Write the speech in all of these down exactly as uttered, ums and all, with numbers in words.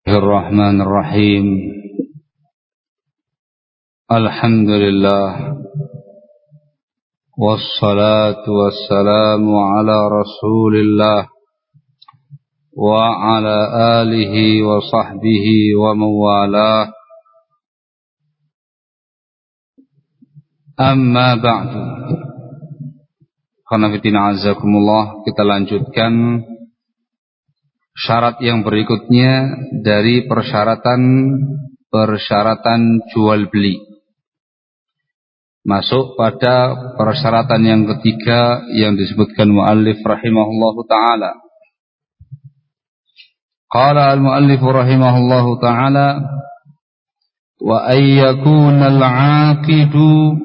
الرحمن الرحيم الحمد لله والصلاة والسلام على رسول الله وعلى آله وصحبه ومن والاه أما بعد. Khonafidina azakumullah, kita lanjutkan syarat yang berikutnya dari persyaratan persyaratan jual beli. Masuk pada persyaratan yang ketiga yang disebutkan muallif rahimahullahu taala. Qala al-muallif rahimahullahu taala wa ay yakuna al-'aqidu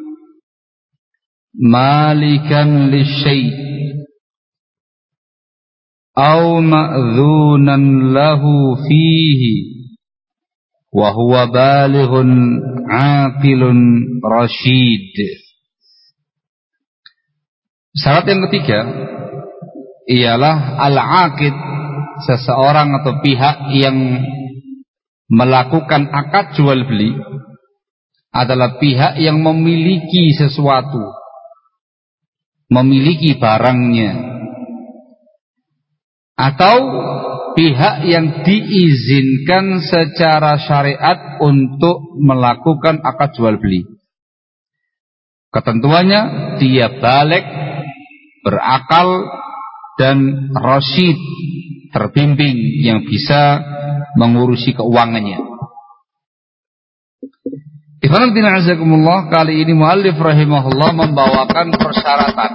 malikan lisyai' أو مأذونا له فيه وهو بالغ عاقل رشيد. Syarat yang ketiga ialah al-aqid, seseorang atau pihak yang melakukan akad jual beli adalah pihak yang memiliki sesuatu, memiliki barangnya, atau pihak yang diizinkan secara syariat untuk melakukan akad jual beli. Ketentuannya dia baligh, berakal, dan rasyid, terbimbing, yang bisa mengurusi keuangannya. Ikhwan fillah azakumullah, kali ini muallif rahimahullah membawakan persyaratan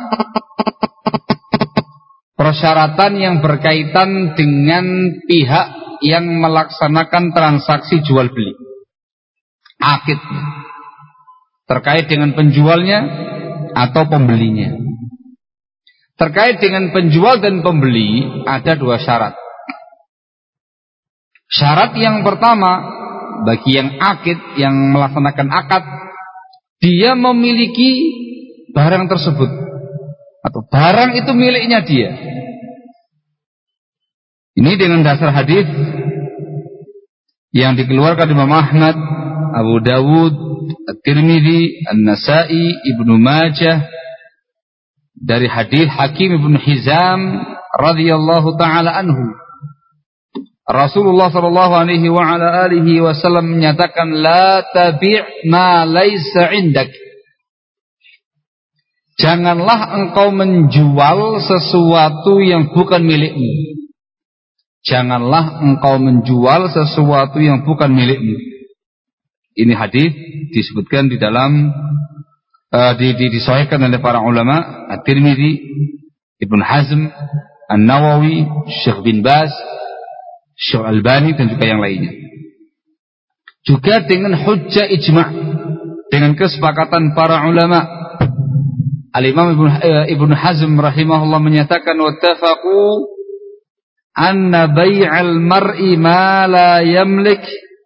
Persyaratan yang berkaitan dengan pihak yang melaksanakan transaksi jual beli, akid, terkait dengan penjualnya atau pembelinya. Terkait dengan penjual dan pembeli ada dua syarat. Syarat yang pertama bagi yang akid, yang melaksanakan akad, dia memiliki barang tersebut atau barang itu miliknya dia. Ini dengan dasar hadis yang dikeluarkan Imam Ahmad, Abu Dawud, At-Tirmidzi, An-Nasa'i, Ibnu Majah dari hadis Hakim ibn Hizam radhiyallahu taala anhu. Rasulullah sallallahu alaihi wa ala alihi wasallam menyatakan, la tabi' ma laisa 'indak. Janganlah engkau menjual sesuatu yang bukan milikmu. Janganlah engkau menjual sesuatu yang bukan milikmu. Ini hadis disebutkan di dalam uh, di, di, disahihkan oleh para ulama, At-Tirmidzi, Ibn Hazm, An-Nawawi, Syekh bin Baz, Syekh Albani, dan juga yang lainnya. Juga dengan hujjah ijma', dengan kesepakatan para ulama. Al-Imam Ibn, uh, Ibn Hazm rahimahullah menyatakan, wattafaqu anna bay'al mar'i ma la yamlik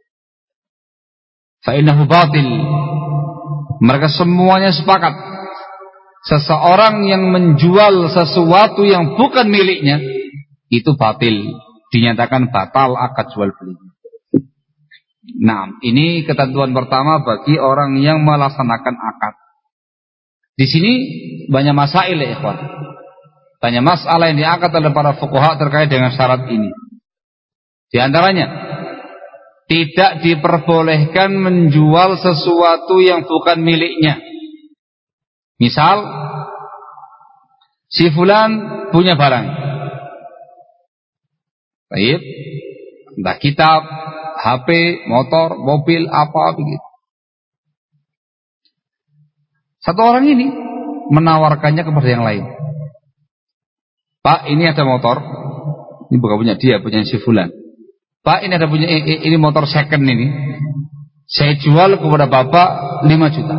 fa innahu batil. Mereka semuanya sepakat, seseorang yang menjual sesuatu yang bukan miliknya itu batil, dinyatakan batal akad jual beli. Nah, ini ketentuan pertama bagi orang yang melaksanakan akad. Di sini banyak masail ya ikhwan. Banyak masalah yang diangkat oleh para fuqaha terkait dengan syarat ini. Di antaranya, tidak diperbolehkan menjual sesuatu yang bukan miliknya. Misal, si fulan punya barang. Baik, entah kitab, H P, motor, mobil, apa begitu. Satu orang ini menawarkannya kepada yang lain. Pak, ini ada motor. Ini bukan punya dia, punya si fulan. Pak, ini ada punya ini motor second ini. Saya jual kepada Bapak lima juta.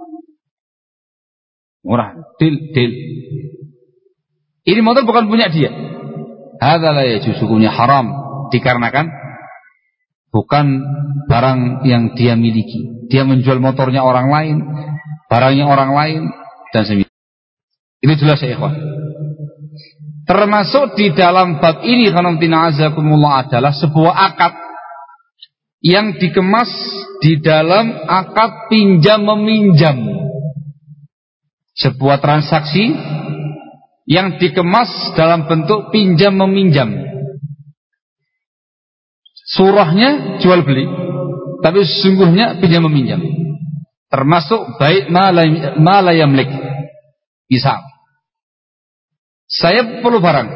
Murah, deal, deal. Ini motor bukan punya dia. Hadza la yajuz, hukumnya haram, dikarenakan bukan barang yang dia miliki. Dia menjual motornya orang lain, barangnya orang lain, dan semisalnya. Ini jelas ya ikhwan. Termasuk di dalam bab ini khonamtina azakumullah adalah sebuah akad yang dikemas di dalam akad pinjam meminjam. Sebuah transaksi yang dikemas dalam bentuk pinjam meminjam. Surahnya jual beli, tapi sesungguhnya pinjam meminjam. Termasuk baik ma la yamlik. Bisa. Saya perlu barang.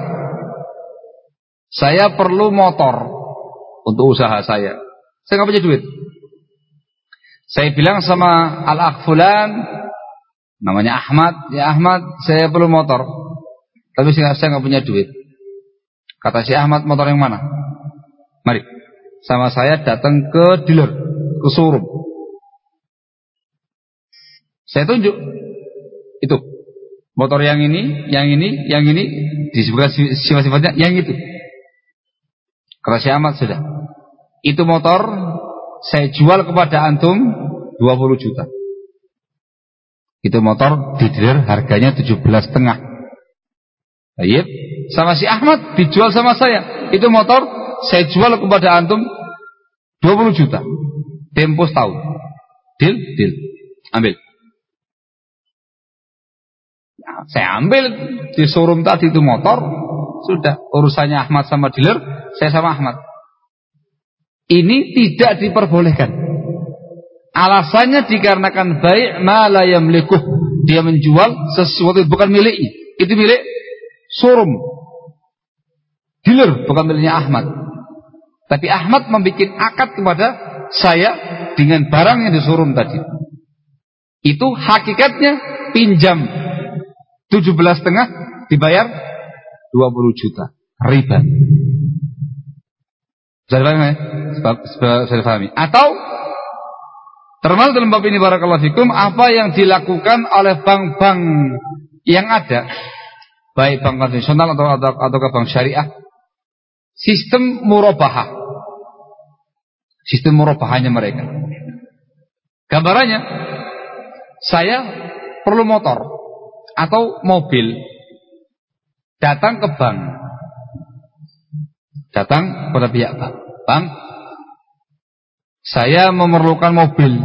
Saya perlu motor untuk usaha saya. Saya nggak punya duit. Saya bilang sama al-akh fulan, namanya Ahmad, ya Ahmad, saya perlu motor, tapi saya nggak punya duit. Kata si Ahmad, motor yang mana? Mari, sama saya datang ke dealer, ke showroom. Saya tunjuk, itu motor yang ini, yang ini, yang ini, disebutkan sifat-sifatnya, yang itu. Kata si Ahmad, sudah. Itu motor saya jual kepada antum dua puluh juta. Itu motor di dealer harganya tujuh belas setengah. Baik, sama si Ahmad dijual sama saya. Itu motor saya jual kepada antum dua puluh juta. Tempo setahun. Deal, deal. Ambil. Nah, saya ambil di showroom tadi itu motor. Sudah, urusannya Ahmad sama dealer, saya sama Ahmad. Ini tidak diperbolehkan. Alasannya dikarenakan baik ma la yamlikuh, dia menjual sesuatu yang bukan miliknya. Itu milik showroom, dealer, bukan miliknya Ahmad. Tapi Ahmad membuat akad kepada saya dengan barang yang di showroom tadi. Itu hakikatnya pinjam tujuh belas setengah dibayar dua puluh juta, riba. Sudah paham ya? Sudah pahami. Atau termasuk dalam bab ini barakallahu fikum, apa yang dilakukan oleh bank-bank yang ada, baik bank konvensional atau atau, atau bank syariah, sistem murabahah. Sistem murabahahnya mereka. Gambarannya, saya perlu motor atau mobil, datang ke bank. Datang pada pihak bank. Bang, saya memerlukan mobil.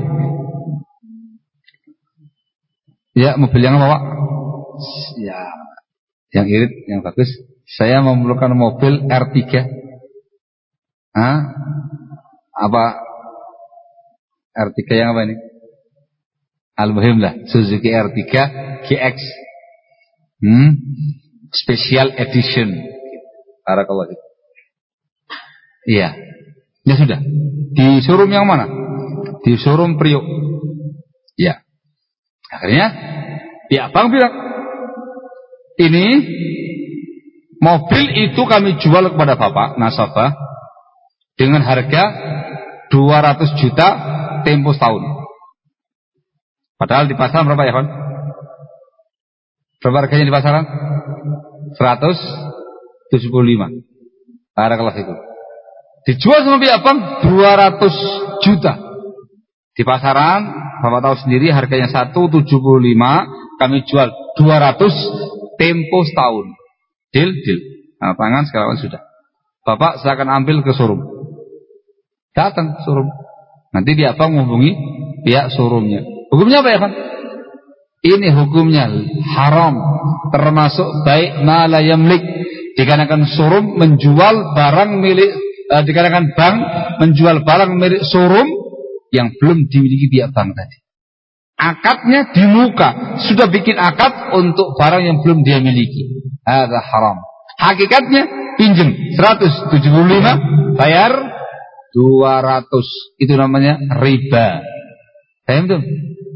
Ya, mobil yang apa, Pak? Ya, yang irit, yang bagus. Saya memerlukan mobil R tiga. Hah? Apa? R tiga yang apa ini? Al-muhim lah, Suzuki R tiga G X. Hmm? Special Edition. Barakallahu fiik. Iya, ya sudah. Di showroom yang mana? Di showroom Priok. Ya. Akhirnya pihak bank bilang, ini mobil itu kami jual kepada Bapak nasabah dengan harga dua ratus juta tempo setahun. Padahal di pasaran berapa ya, Pak? Berapa harganya di pasaran? seratus tujuh puluh lima. Barakallahu fikum. Dijual sama pihak bank dua ratus juta. Di pasaran, Bapak tahu sendiri harganya seratus tujuh puluh lima, kami jual dua ratus tempo setahun. Deal, deal. Nah, tangan sekarang sudah. Bapak silakan ambil ke showroom. Datang ke showroom. Nanti pihak bank menghubungi pihak showroomnya. Hukumnya apa ya, Pak? Ini hukumnya haram, termasuk baik ma la yamlik. Dikarenakan showroom menjual barang milik Uh, dikarenakan bank menjual barang milik showroom yang belum dimiliki pihak bank tadi. Akadnya di muka, sudah bikin akad untuk barang yang belum dia miliki. Ada haram. Hakikatnya pinjam seratus tujuh puluh lima, bayar dua ratus. Itu namanya riba. Paham tuh?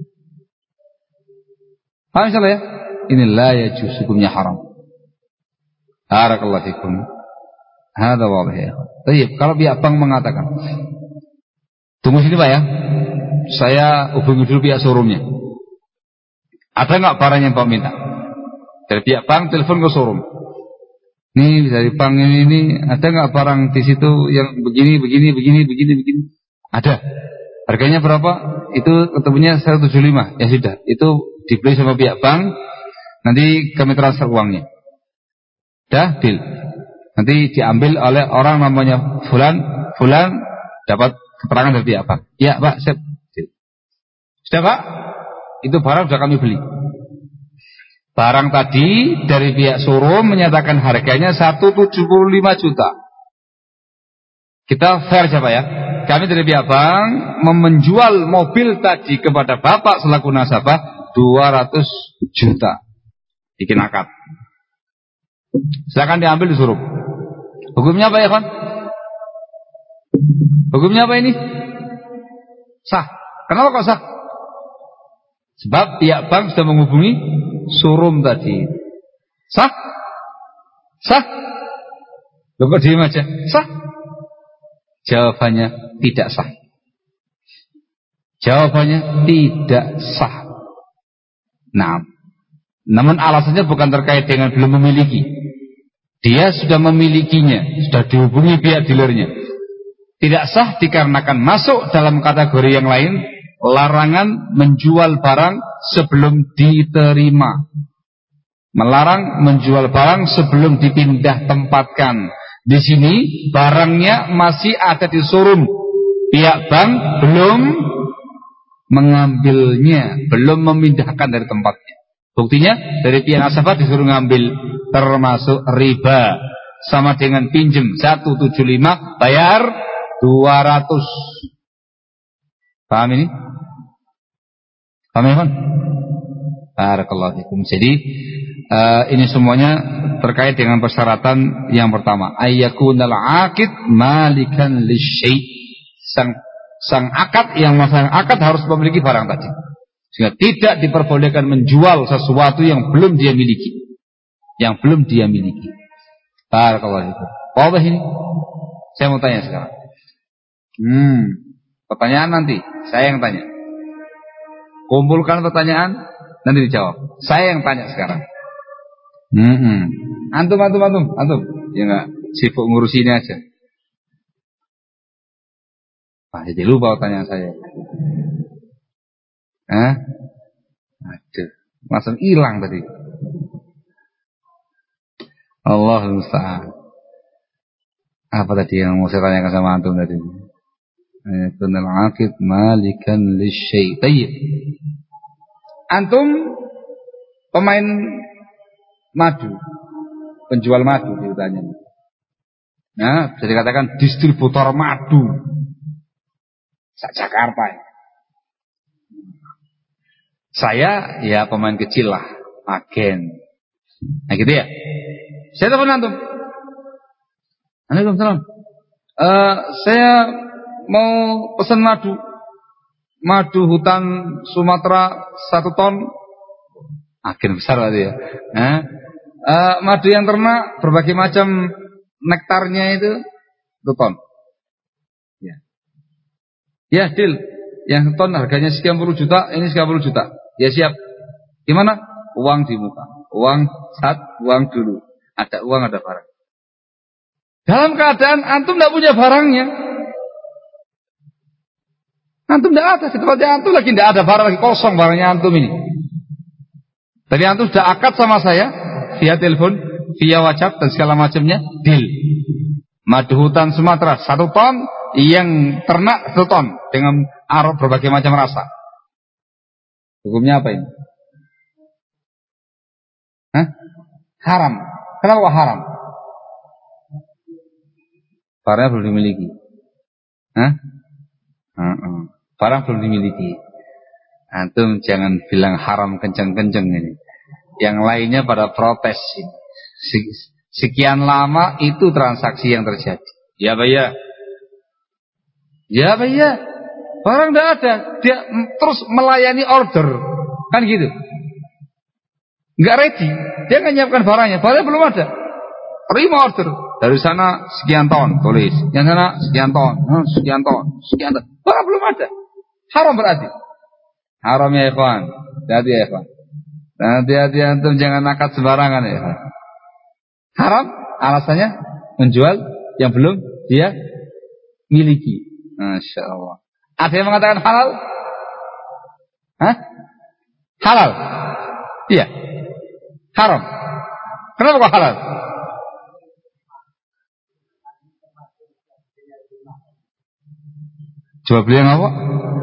Paham insyaallah ya? Inilah ya juz, hukumnya haram. Barakallahu fikum. Hada wadih ya. Baik, kalau pihak bank mengatakan, tunggu sini Pak ya, saya hubungi dulu pihak showroomnya. Ada nggak barang yang Pak minta? Dari pihak bank telepon ke showroom. Nih dari bank ini, ini ada nggak barang di situ yang begini, begini, begini, begini, begini? Ada. Harganya berapa? Itu ketemunya seratus tujuh puluh lima. Ya sudah, itu dibeli sama pihak bank. Nanti kami transfer uangnya. Dah, deal. Nanti diambil oleh orang namanya Fulan, Fulan dapat keterangan dari pihak bank. Ya Pak, siap. Sudah Pak, itu barang sudah kami beli. Barang tadi dari pihak showroom menyatakan harganya seratus tujuh puluh lima juta. Kita fair siapa ya? Kami dari pihak bank menjual mobil tadi kepada Bapak selaku nasabah dua ratus juta. Bikin akad. Silakan diambil di showroom. Hukumnya apa ya kan? Hukumnya apa ini? Sah. Kenapa kok sah? Sebab pihak bank sudah menghubungi showroom tadi. Sah? Sah? Loh kok diam aja? Sah? Jawabannya tidak sah. Jawabannya tidak sah. Nah, namun alasannya bukan terkait dengan belum memiliki. Dia sudah memilikinya, sudah dihubungi pihak dealernya. Tidak sah dikarenakan masuk dalam kategori yang lain, larangan menjual barang sebelum diterima. Melarang menjual barang sebelum dipindah tempatkan. Di sini barangnya masih ada di showroom. Pihak bank belum mengambilnya, belum memindahkan dari tempatnya. Buktinya dari pihak nasabah disuruh ngambil, termasuk riba. Sama dengan pinjem seratus tujuh puluh lima, bayar dua ratus. Paham ini? Paham ya kan? Barakallahu fikum. Jadi uh, ini semuanya terkait dengan persyaratan yang pertama, ayyakunal aqid malikan lisyai'. Sang sang akad yang masang akad harus memiliki barang tadi. Sehingga tidak diperbolehkan menjual sesuatu yang belum dia miliki. Yang belum dia miliki. Barakallahu fikum. Wadah ini? Saya mau tanya sekarang. Hmm, pertanyaan nanti saya yang tanya. Kumpulkan pertanyaan, nanti dijawab. Saya yang tanya sekarang. Hmm, hmm. Antum, antum, antum, antum. Ya enggak sibuk ngurus ini aja. Wah, jadi lupa pertanyaan saya. Hah? Aduh, langsung hilang tadi. Allahul musta'an. Apa tadi yang mau saya tanyakan sama antum tadi? Ayatul aqid malikan lisyai'. Tayyib. Antum pemain madu, penjual madu ditanya. Nah, bisa dikatakan distributor madu. Sak Jakarta ya. Saya ya pemain kecil lah, agen. Nah gitu ya. Saya telepon antum. Waalaikumsalam. Uh, saya mau pesan madu. Madu hutan Sumatera satu ton. Agen besar berarti ya. Nah, uh, madu yang ternak berbagai macam nektarnya itu satu ton. Ya. Ya, deal. Yang ton harganya sekian puluh juta, ini sekian puluh juta. Ya siap. Gimana? Uang di muka. Uang saat, uang dulu. Ada uang, ada barang. Dalam keadaan antum tidak punya barangnya. Antum tidak ada. Setelah antum lagi tidak ada barang, lagi kosong barangnya antum ini. Tadi antum sudah akad sama saya via telepon, via WhatsApp dan segala macamnya. Deal. Madu hutan Sumatera satu ton, yang ternak satu ton dengan aroma berbagai macam rasa. Hukumnya apa ini? Hah? Haram. Kenapa kok haram? Barangnya belum dimiliki. Hah? Uh-uh. Barang belum dimiliki. Antum jangan bilang haram kenceng-kenceng ini. Yang lainnya pada protes. Sekian lama itu transaksi yang terjadi. Ya Pak ya. Ya Pak ya. Barang tidak ada. Dia terus melayani order. Kan gitu. Nggak ready. Dia nggak nyiapkan barangnya. Barangnya belum ada. Terima order. Dari sana sekian ton tulis, yang sana sekian ton, sekian ton, sekian ton. Barang belum ada. Haram berarti. Haram ya ikhwan. Hati-hati ya ikhwan. Hati-hati antum jangan akad sembarangan ya ikhwan. Haram alasannya menjual yang belum dia miliki. Masya Allah. Ada yang mengatakan halal? Hah? Halal? Iya. Haram. Kenapa kok halal? Jual beli yang apa?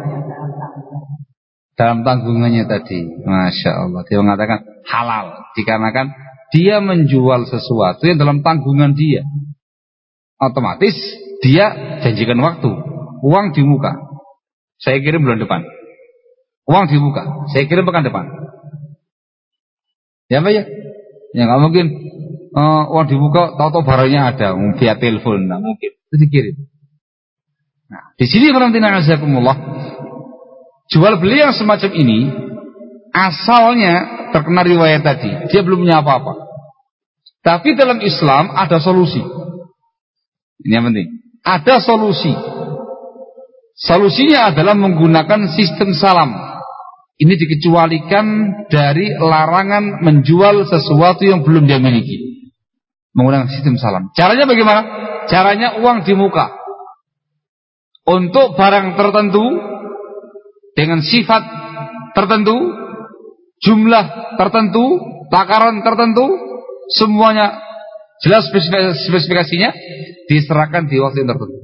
Dalam tanggungannya tadi. Masya Allah. Dia mengatakan halal. Dikarenakan dia menjual sesuatu yang dalam tanggungan dia. Otomatis dia janjikan waktu. Uang di muka. Saya kirim bulan depan. Uang di muka. Saya kirim pekan depan. Ya Pak ya? Ya nggak mungkin uh, uang di muka tahu-tahu barangnya ada via telepon. Nggak mungkin. Itu dikirim. Nah, di sini karantina azakumullah. Jual beli yang semacam ini asalnya terkena riwayat tadi, dia belum punya apa-apa. Tapi dalam Islam ada solusi. Ini yang penting. Ada solusi. Solusinya adalah menggunakan sistem salam. Ini dikecualikan dari larangan menjual sesuatu yang belum dia miliki. Menggunakan sistem salam. Caranya bagaimana? Caranya uang di muka. Untuk barang tertentu dengan sifat tertentu, jumlah tertentu, takaran tertentu, semuanya jelas spesifikasinya, diserahkan di waktu yang tertentu.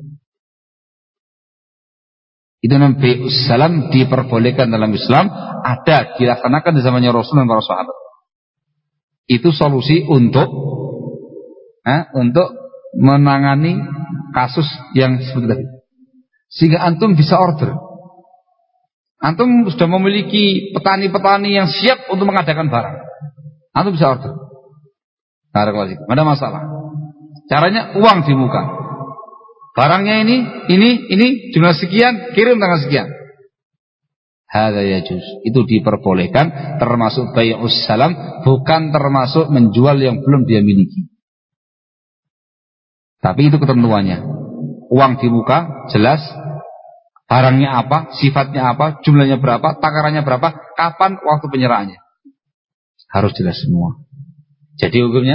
Itu namanya bai'us salam, diperbolehkan dalam Islam, ada dilaksanakan di zamannya Rasul dan para sahabat. Itu solusi untuk eh, untuk menangani kasus yang seperti tadi. Sehingga antum bisa order. Antum sudah memiliki petani-petani yang siap untuk mengadakan barang. Antum bisa order. Barakallahu, ada masalah. Caranya uang di muka. Barangnya ini, ini, ini jumlah sekian, kirim tanggal sekian. Hadza yajuz. Itu diperbolehkan, termasuk bai'us salam, bukan termasuk menjual yang belum dia miliki. Tapi itu ketentuannya. Uang di muka jelas. Barangnya apa, sifatnya apa, jumlahnya berapa, takarannya berapa, kapan waktu penyerahannya. Harus jelas semua. Jadi hukumnya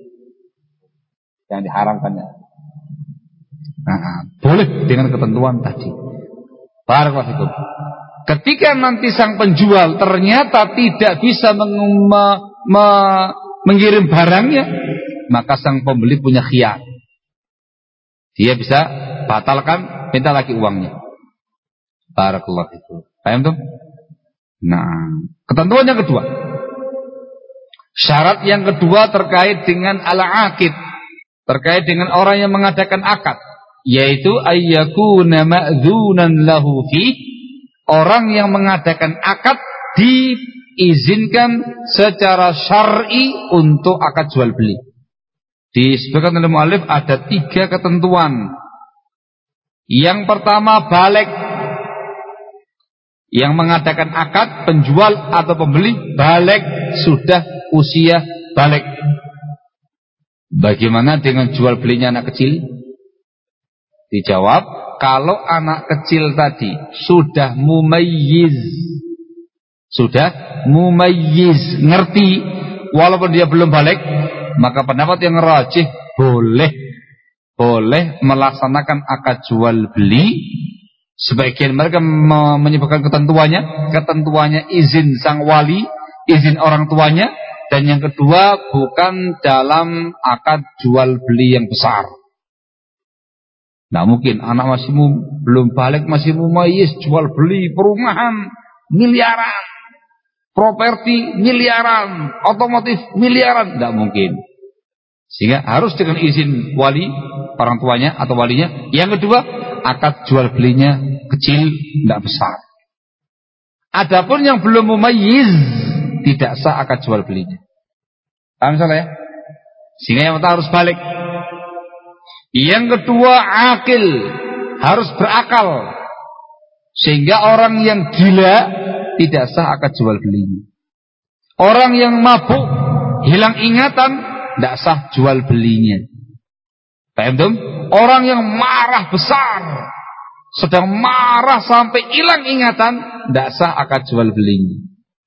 yang diharamkannya. Nah, boleh dengan ketentuan tadi. Barakallahu fikum. Ketika nanti sang penjual ternyata tidak bisa meng- me- me- mengirim barangnya, maka sang pembeli punya khiyar. Dia bisa batalkan, minta lagi uangnya. Barakallahu fikum. Paham tuh? Nah, ketentuan yang kedua. Syarat yang kedua terkait dengan al-aqid, terkait dengan orang yang mengadakan akad, yaitu ayyakuna ma'dzunan lahu fi, orang yang mengadakan akad diizinkan secara syar'i untuk akad jual beli. Disebutkan oleh mu'allif ada tiga ketentuan. Yang pertama balik. Yang mengadakan akad, penjual atau pembeli balik, sudah usia balik. Bagaimana dengan jual belinya anak kecil? Dijawab, kalau anak kecil tadi sudah mumayyiz, sudah mumayyiz, ngerti, walaupun dia belum balik, maka pendapat yang rajih boleh, boleh melaksanakan akad jual beli. Sebagian mereka menyebutkan ketentuannya, ketentuannya izin sang wali, izin orang tuanya, dan yang kedua bukan dalam akad jual beli yang besar. Nah mungkin anak masih mu, belum balik, masih mumayyiz, jual beli perumahan miliaran, properti miliaran, otomotif miliaran, tidak mungkin. Sehingga harus dengan izin wali, orang tuanya atau walinya. Yang kedua, akad jual belinya kecil, tidak besar. Adapun yang belum mumayyiz, tidak sah akad jual belinya. Paham salah ya? Sehingga yang pertama harus balik. Yang kedua, akil, harus berakal. Sehingga orang yang gila tidak sah akad jual belinya. Orang yang mabuk, hilang ingatan, tidak sah jual belinya. Paham tuh? Orang yang marah besar, sedang marah sampai hilang ingatan, tidak sah akad jual belinya.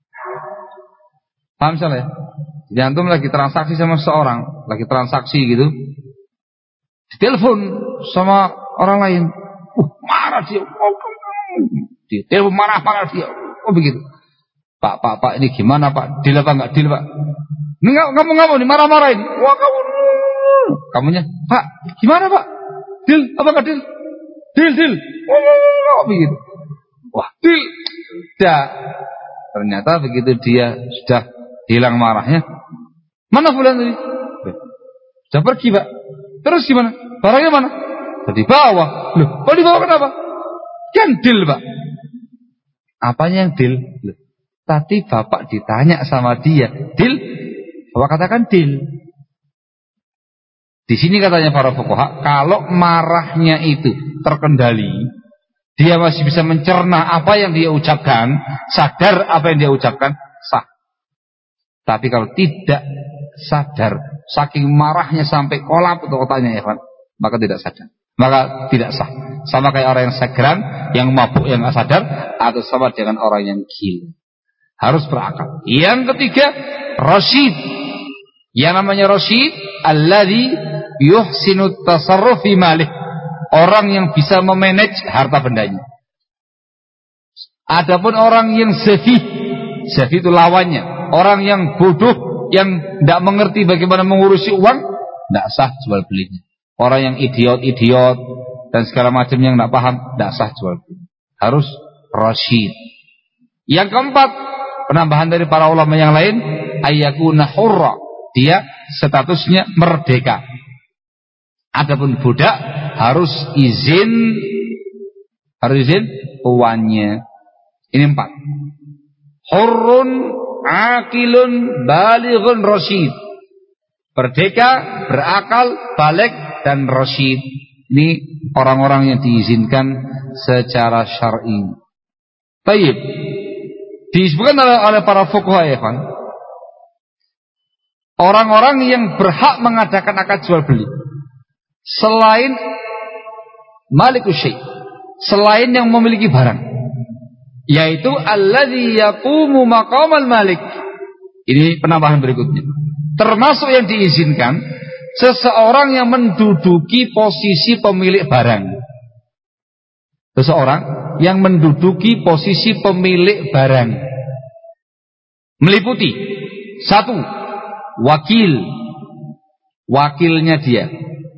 Paham salah ya? Jadi antum lagi transaksi sama seorang, lagi transaksi gitu, ditelepon sama orang lain, uh marah dia, oh, dia telepon marah-marah dia, oh begitu. Pak, pak, pak, ini gimana pak? Deal apa enggak deal pak? Enggak, kamu ngapa nih marah-marahin? Wah kamu, kamunya, pak, gimana pak? Deal apa enggak deal? Deal, deal. oh, begitu. Wah, deal. Tidak. Ternyata begitu dia sudah hilang marahnya, mana fulan tadi? Sudah pergi, Pak. Terus gimana? Barangnya mana? Tadi bawa. Loh, kok dibawa kenapa? Kan deal, Pak. Apanya yang deal? Loh, tadi Bapak ditanya sama dia, deal? Bapak katakan deal. Di sini katanya para fuqaha, kalau marahnya itu terkendali, dia masih bisa mencerna apa yang dia ucapkan, sadar apa yang dia ucapkan, sah. Tapi kalau tidak sadar, saking marahnya sampai kolap untuk otaknya, ya, maka tidak sadar, maka tidak sah. Sama kayak orang yang segeran, yang mabuk, yang nggak sadar, atau sama dengan orang yang gila. Harus berakal. Yang ketiga, rasyid. Yang namanya rasyid, alladzi yuhsinu tasarruf fi malih. Orang yang bisa memanage harta bendanya. Adapun orang yang sefih, sefih itu lawannya, orang yang bodoh, yang tidak mengerti bagaimana mengurusi uang, tidak sah jual belinya. Orang yang idiot-idiot dan segala macam yang tidak paham, tidak sah jual beli. Harus rasyid. Yang keempat, penambahan dari para ulama yang lain, ayyakuna hurra. Dia statusnya merdeka. Adapun budak harus izin, harus izin tuannya. Ini empat. Hurrun, akilun, balighun, rasyid. Merdeka, berakal, balik, dan rasyid. Ini orang-orang yang diizinkan secara syar'i. Baik. Disebutkan oleh, oleh para fuqaha, ya kan? Orang-orang yang berhak mengadakan akad jual beli selain malikus syai', selain yang memiliki barang, yaitu alladzi yaqumu maqamal malik. Ini penambahan berikutnya. Termasuk yang diizinkan seseorang yang menduduki posisi pemilik barang. Seseorang yang menduduki posisi pemilik barang meliputi satu, wakil, wakilnya dia.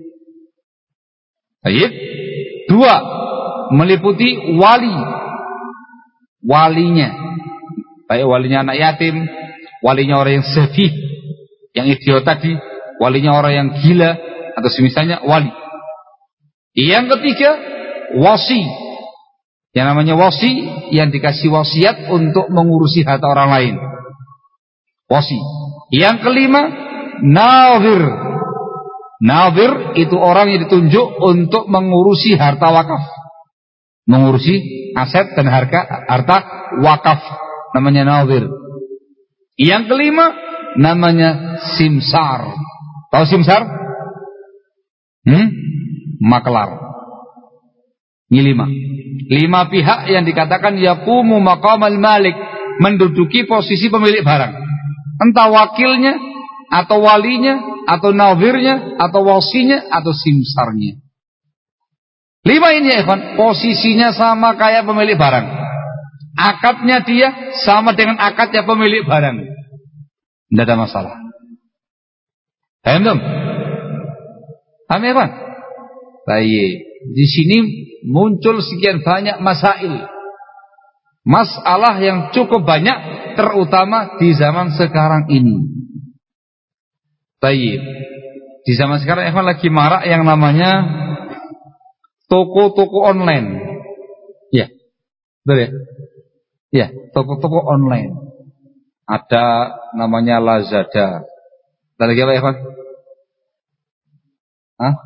Baik. Dua, meliputi wali, walinya. Baik walinya anak yatim, walinya orang yang sedih, yang idiot tadi, walinya orang yang gila, atau semisalnya wali. Yang ketiga, wasi. Yang namanya wasi, yang dikasih wasiat untuk mengurusi harta orang lain. Wasi. Yang kelima, nazir. Nazir itu orang yang ditunjuk untuk mengurusi harta wakaf, mengurusi aset dan harga harta wakaf, namanya nazir. Yang kelima namanya simsar. Tahu simsar? Hmm? Maklar. Ini lima. Lima pihak yang dikatakan yaqumu maqamal malik, menduduki posisi pemilik barang. Entah wakilnya, atau walinya, atau nazirnya, atau wasinya, atau simsarnya. Lima ini ya ikhwan, posisinya sama kayak pemilik barang. Akadnya dia sama dengan akadnya pemilik barang. Tidak ada masalah. Paham belum? Paham ya Pak? Baik. Di sini muncul sekian banyak masail, masalah yang cukup banyak, terutama di zaman sekarang ini. Baik. Di zaman sekarang ikhwan lagi marak yang namanya toko-toko online. Ya, betul ya? Ya, toko-toko online. Ada namanya Lazada. Ada lagi apa ikhwan? Hah?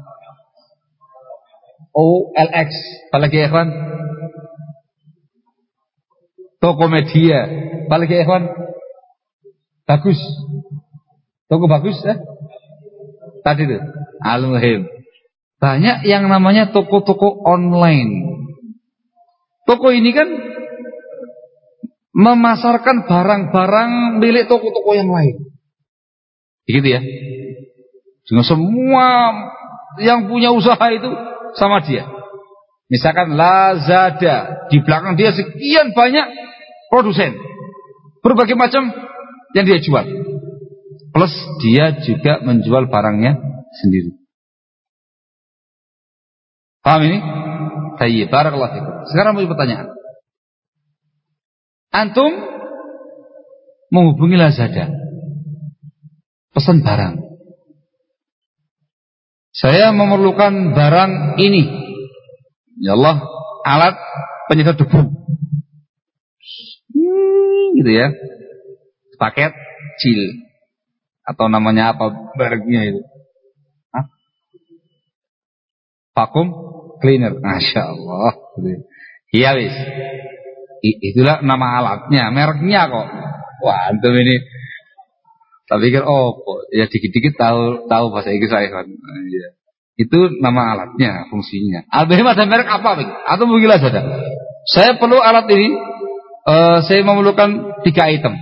O L X. Apa lagi ikhwan? Tokomedia. Apa lagi ikhwan? Bagus. Toko bagus eh? Tadi itu Al-Muhim. Banyak yang namanya toko-toko online. Toko ini kan memasarkan barang-barang milik toko-toko yang lain. Begitu ya. Dengan semua yang punya usaha itu sama dia. Misalkan Lazada, di belakang dia sekian banyak produsen, berbagai macam yang dia jual. Plus dia juga menjual barangnya sendiri. Paham ini? Tayyib, barakallahu fikum. Sekarang mau pertanyaan. Antum menghubungi Lazada, pesan barang. Saya memerlukan barang ini. Ya Allah, alat penyedot debu. Hmm, gitu ya. Paket kecil. Atau namanya apa bareknya itu? Hah? Vacuum cleaner. Masya Allah. Iya wis. Itulah nama alatnya, mereknya kok. Wah, antum ini. Tak pikir oh, ya dikit-dikit tahu tahu bahasa Inggris saya kan. Ya. Itu nama alatnya, fungsinya. Albehim ada merek apa? Atau mungkin saja. Saya perlu alat ini. Uh, saya memerlukan tiga item.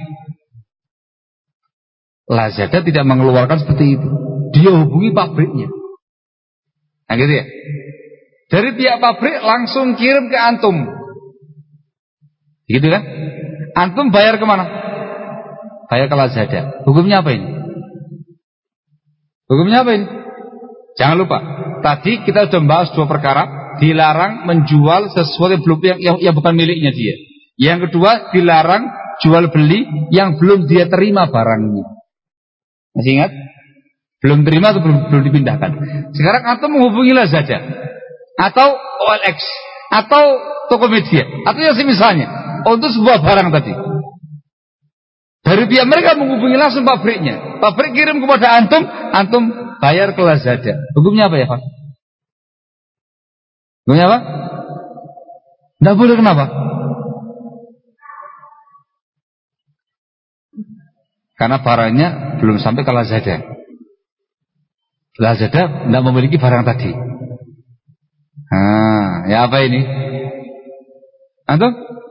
Lazada tidak mengeluarkan seperti itu. Dia hubungi pabriknya. Nah gitu ya. Dari pihak pabrik langsung kirim ke antum. Gitu kan? Antum bayar kemana? Bayar ke Lazada. Hukumnya apa ini? Hukumnya apa ini? Jangan lupa. Tadi kita sudah membahas dua perkara. Dilarang menjual sesuatu yang belum yang, yang, yang bukan miliknya dia. Yang kedua, dilarang jual beli yang belum dia terima barangnya. Masih ingat? Belum terima atau belum, belum dipindahkan. Sekarang antum menghubungi Lazada atau O L X atau Tokopedia atau yang semisalnya untuk sebuah barang tadi. Dari pihak mereka menghubungi langsung pabriknya. Pabrik kirim kepada antum, antum bayar ke Lazada. Hukumnya apa ya, Pak? Hukumnya apa? Tidak boleh, kenapa? Karena barangnya belum sampai ke Lazada. Lazada tidak memiliki barang tadi. Nah, ya apa ini? Antum?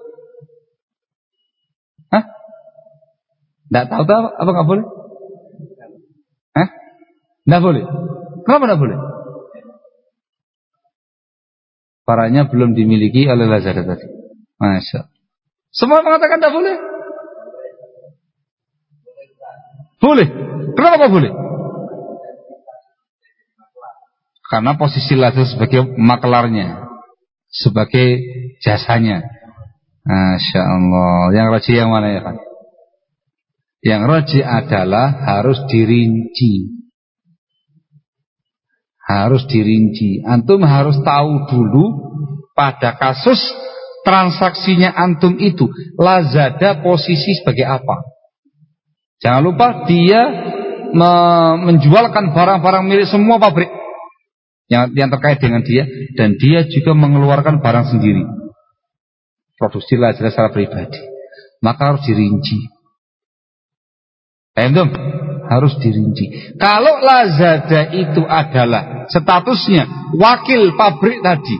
Hah? Tidak tahu tahu apa nggak boleh? Hah? Tidak boleh. Kenapa tidak boleh? Barangnya belum dimiliki oleh Lazada tadi. Masya. Semua mengatakan tidak boleh. Boleh. Kenapa kok boleh? Karena posisi Lazada sebagai maklarnya, sebagai jasanya. Masya Allah. Yang rajih yang mana ya kan? Yang rajih adalah harus dirinci. Harus dirinci. Antum harus tahu dulu pada kasus transaksinya antum itu Lazada posisi sebagai apa. Jangan lupa dia me- menjualkan barang-barang milik semua pabrik yang, yang terkait dengan dia, dan dia juga mengeluarkan barang sendiri, produksi Lazada secara pribadi. Maka harus dirinci. Paham? Harus dirinci. Kalau Lazada itu adalah statusnya wakil pabrik tadi,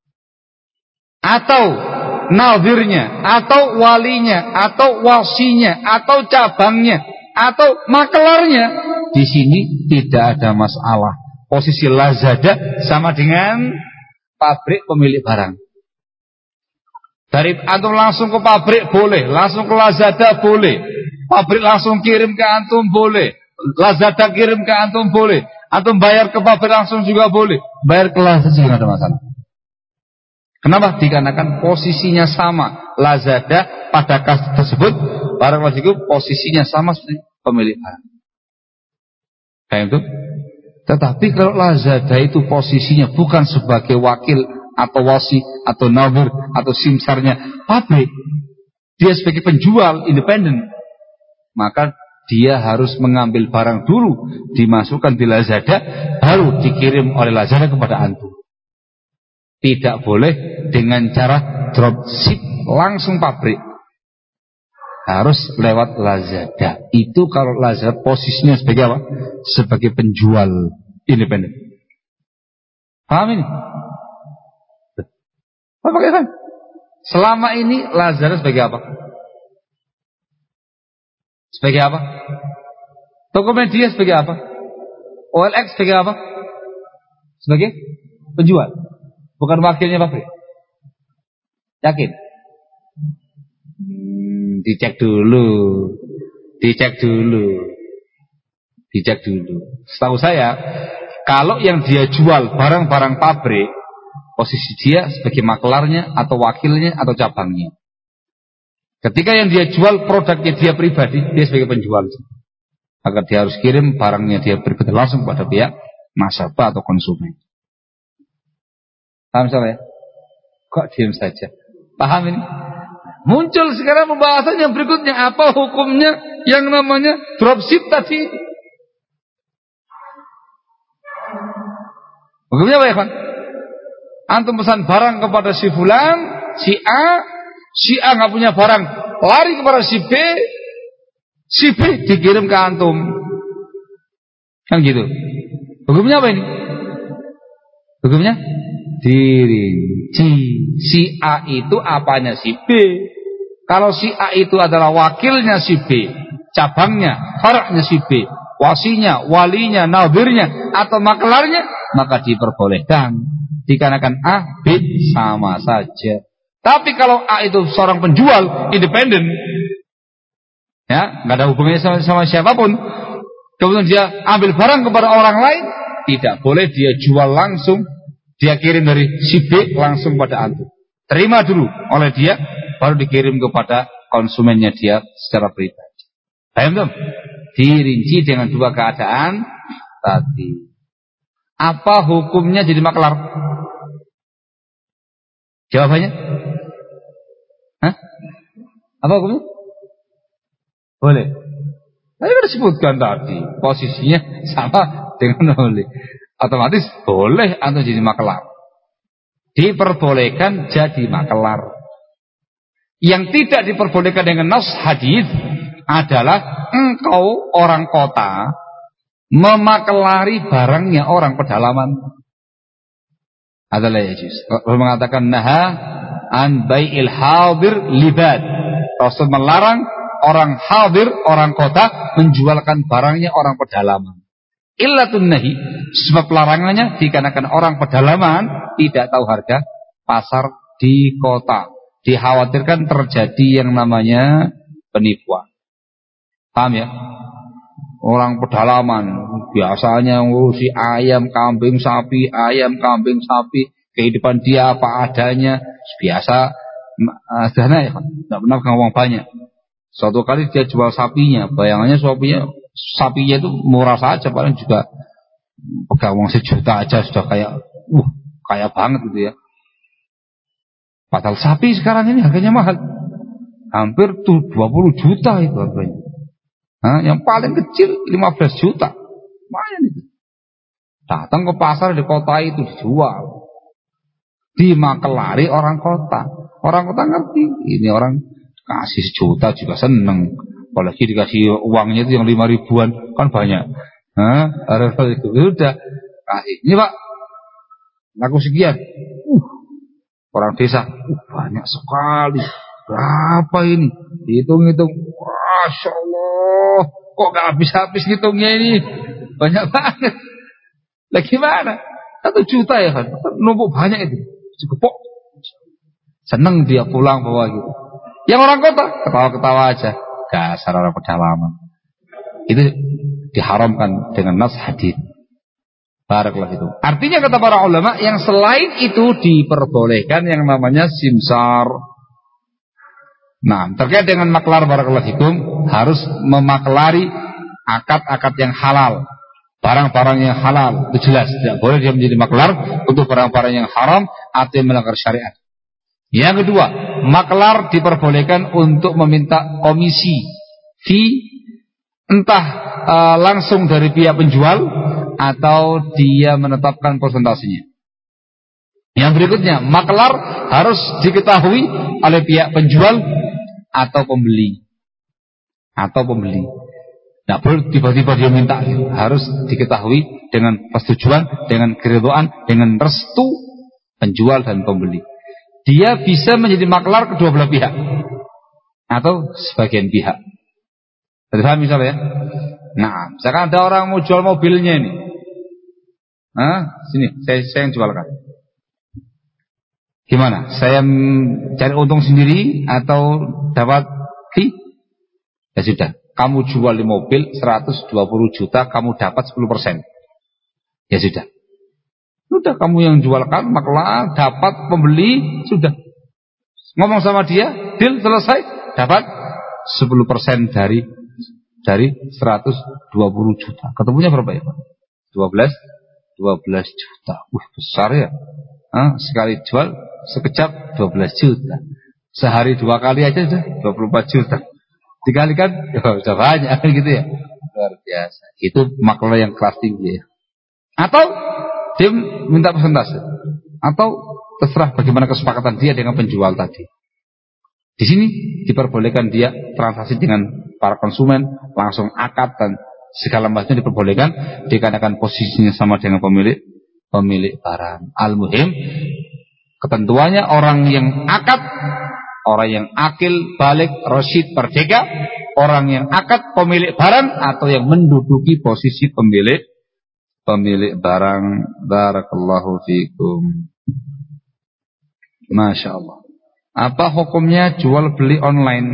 atau nadhirnya, atau walinya, atau wasinya, atau cabangnya, atau maklarnya, di sini tidak ada masalah. Posisi Lazada sama dengan pabrik pemilik barang. Dari antum langsung ke pabrik boleh, langsung ke Lazada boleh, pabrik langsung kirim ke antum boleh, Lazada kirim ke antum boleh, antum bayar ke pabrik langsung juga boleh, bayar ke Lazada juga tidak ada masalah. Kenapa? Dikarenakan posisinya sama. Lazada pada kasus tersebut barang wajib posisinya sama seperti pemilik barang. Kayak itu. Tetapi kalau Lazada itu posisinya bukan sebagai wakil atau wasi atau nadhir atau simsarnya pabrik, dia sebagai penjual independen, maka dia harus mengambil barang dulu, dimasukkan di Lazada, baru dikirim oleh Lazada kepada antum. Tidak boleh dengan cara dropship langsung pabrik, harus lewat Lazada. Itu kalau Lazada posisinya sebagai apa? Sebagai penjual independen. Paham ini? Apa kan? Selama ini Lazada sebagai apa? Sebagai apa? Tokopedia sebagai apa? O L X sebagai apa? Sebagai penjual, bukan wakilnya pabrik. Yakin? Hmm, dicek dulu, dicek dulu, dicek dulu. Setahu saya, kalau yang dia jual barang-barang pabrik, Posisi dia sebagai maklarnya atau wakilnya atau cabangnya. Ketika yang dia jual produknya dia pribadi, dia sebagai penjual, maka dia harus kirim barangnya dia pribadi langsung pada pihak nasabah atau konsumen. Paham salah ya? Kok diam saja? Paham ini? Muncul sekarang pembahasan yang berikutnya, apa hukumnya yang namanya dropship tadi? Hukumnya apa ya, Pak? Antum pesan barang kepada si fulan, si A, si A nggak punya barang, lari kepada si B, si B dikirim ke antum, kan gitu. Hukumnya apa ini? Hukumnya dirinci. Si A itu apanya si B? Kalau si A itu adalah wakilnya si B, cabangnya, faraknya si B, wasinya, walinya, nadhirnya, atau maklarnya, maka diperbolehkan. Dikarenakan A, B sama saja. Tapi kalau A itu seorang penjual independen, ya, nggak ada hubungannya sama, sama siapapun, kemudian dia ambil barang kepada orang lain, tidak boleh dia jual langsung, dia kirim dari si B langsung pada antum. Terima dulu oleh dia, baru dikirim kepada konsumennya dia secara pribadi. Paham belum? Dirinci dengan dua keadaan tadi. Apa hukumnya jadi maklar? Jawabannya? Hah? Apa hukumnya? Boleh. Tadi sudah disebutkan tadi, posisinya sama dengan boleh. Otomatis boleh atau jadi maklar. Diperbolehkan jadi maklar. Yang tidak diperbolehkan dengan nas hadis adalah engkau orang kota memaklari barangnya orang pedalaman. Adalah Yesus. Rasul mengatakan naha an bai'il hadir libad. Rasul melarang orang hadir, orang kota menjualkan barangnya orang pedalaman. Illatun nahi, sebab larangannya dikarenakan orang pedalaman tidak tahu harga pasar di kota. Dikhawatirkan terjadi yang namanya penipuan. Paham ya? Orang pedalaman biasanya ngurusi ayam, kambing, sapi, ayam, kambing, sapi, kehidupan dia apa adanya, biasa sederhana ya, tidak pernah ngomong banyak. Suatu kali dia jual sapinya, bayangannya sapinya, sapinya itu murah saja, paling juga pegang uang sejuta aja sudah kayak, uh, kaya banget gitu ya. Padahal sapi sekarang ini harganya mahal, hampir tuh dua puluh juta itu harganya. Nah, yang paling kecil lima belas juta, lumayan itu. Datang ke pasar di kota itu dijual, dimakelari orang kota. Orang kota ngerti, ini orang kasih sejuta juga seneng. Apalagi dikasih uangnya itu yang lima ribuan kan banyak. Nah, harus itu udah kasih. Ini Pak, laku sekian. Uh, orang desa, uh, banyak sekali. Berapa ini? Hitung-hitung. Masya Allah, kok gak habis-habis hitungnya ini, banyak banget. Lah gimana? Satu juta ya kan, numpuk banyak itu, cukup. Seneng dia pulang bawa gitu. Yang orang kota ketawa-ketawa aja, dasar orang pedalaman. Itu diharamkan dengan nas hadis. Barakallahu itu. Artinya kata para ulama, yang selain itu diperbolehkan yang namanya simsar. Nah, terkait dengan maklar barakallahu fikum, harus memaklari akad-akad yang halal, barang-barang yang halal, itu jelas. Tidak boleh dia menjadi maklar untuk barang-barang yang haram atau yang melanggar syariat. Yang kedua, maklar diperbolehkan untuk meminta komisi, fee, entah uh, langsung dari pihak penjual atau dia menetapkan persentasenya. Yang berikutnya, maklar harus diketahui oleh pihak penjual atau pembeli, atau pembeli. Tidak boleh tiba-tiba dia minta, harus diketahui dengan persetujuan, dengan keridhaan, dengan restu penjual dan pembeli. Dia bisa menjadi maklar kedua belah pihak atau sebagian pihak. Paham misalnya ya? Nah, misalkan ada orang mau jual mobilnya ini, nah, sini saya, saya yang jualkan. Gimana? Saya cari untung sendiri atau dapat fee? Ya sudah, kamu jual di mobil seratus dua puluh juta, kamu dapat sepuluh persen. Ya sudah. Sudah kamu yang jualkan, maklah dapat pembeli, sudah. Ngomong sama dia, deal selesai, dapat sepuluh persen dari dari seratus dua puluh juta. Ketemunya berapa ya, Pak? dua belas dua belas juta. Wih, besar ya. Hah, sekali jual sekejap dua belas juta. Sehari dua kali aja sudah dua puluh empat juta. Dikalikan ya sudah banyak gitu ya. Luar biasa. Itu makna yang kelas tinggi ya. Atau dia minta persentase. Atau terserah bagaimana kesepakatan dia dengan penjual tadi. Di sini diperbolehkan dia transaksi dengan para konsumen, langsung akad dan segala macamnya diperbolehkan dikarenakan posisinya sama dengan pemilik pemilik barang. Al-muhim ketentuannya orang yang akad, orang yang akil, balik, rasyid, merdeka, orang yang akad pemilik barang atau yang menduduki posisi pemilik pemilik barang. Barakallahu fikum. Masya Allah. Apa hukumnya jual beli online?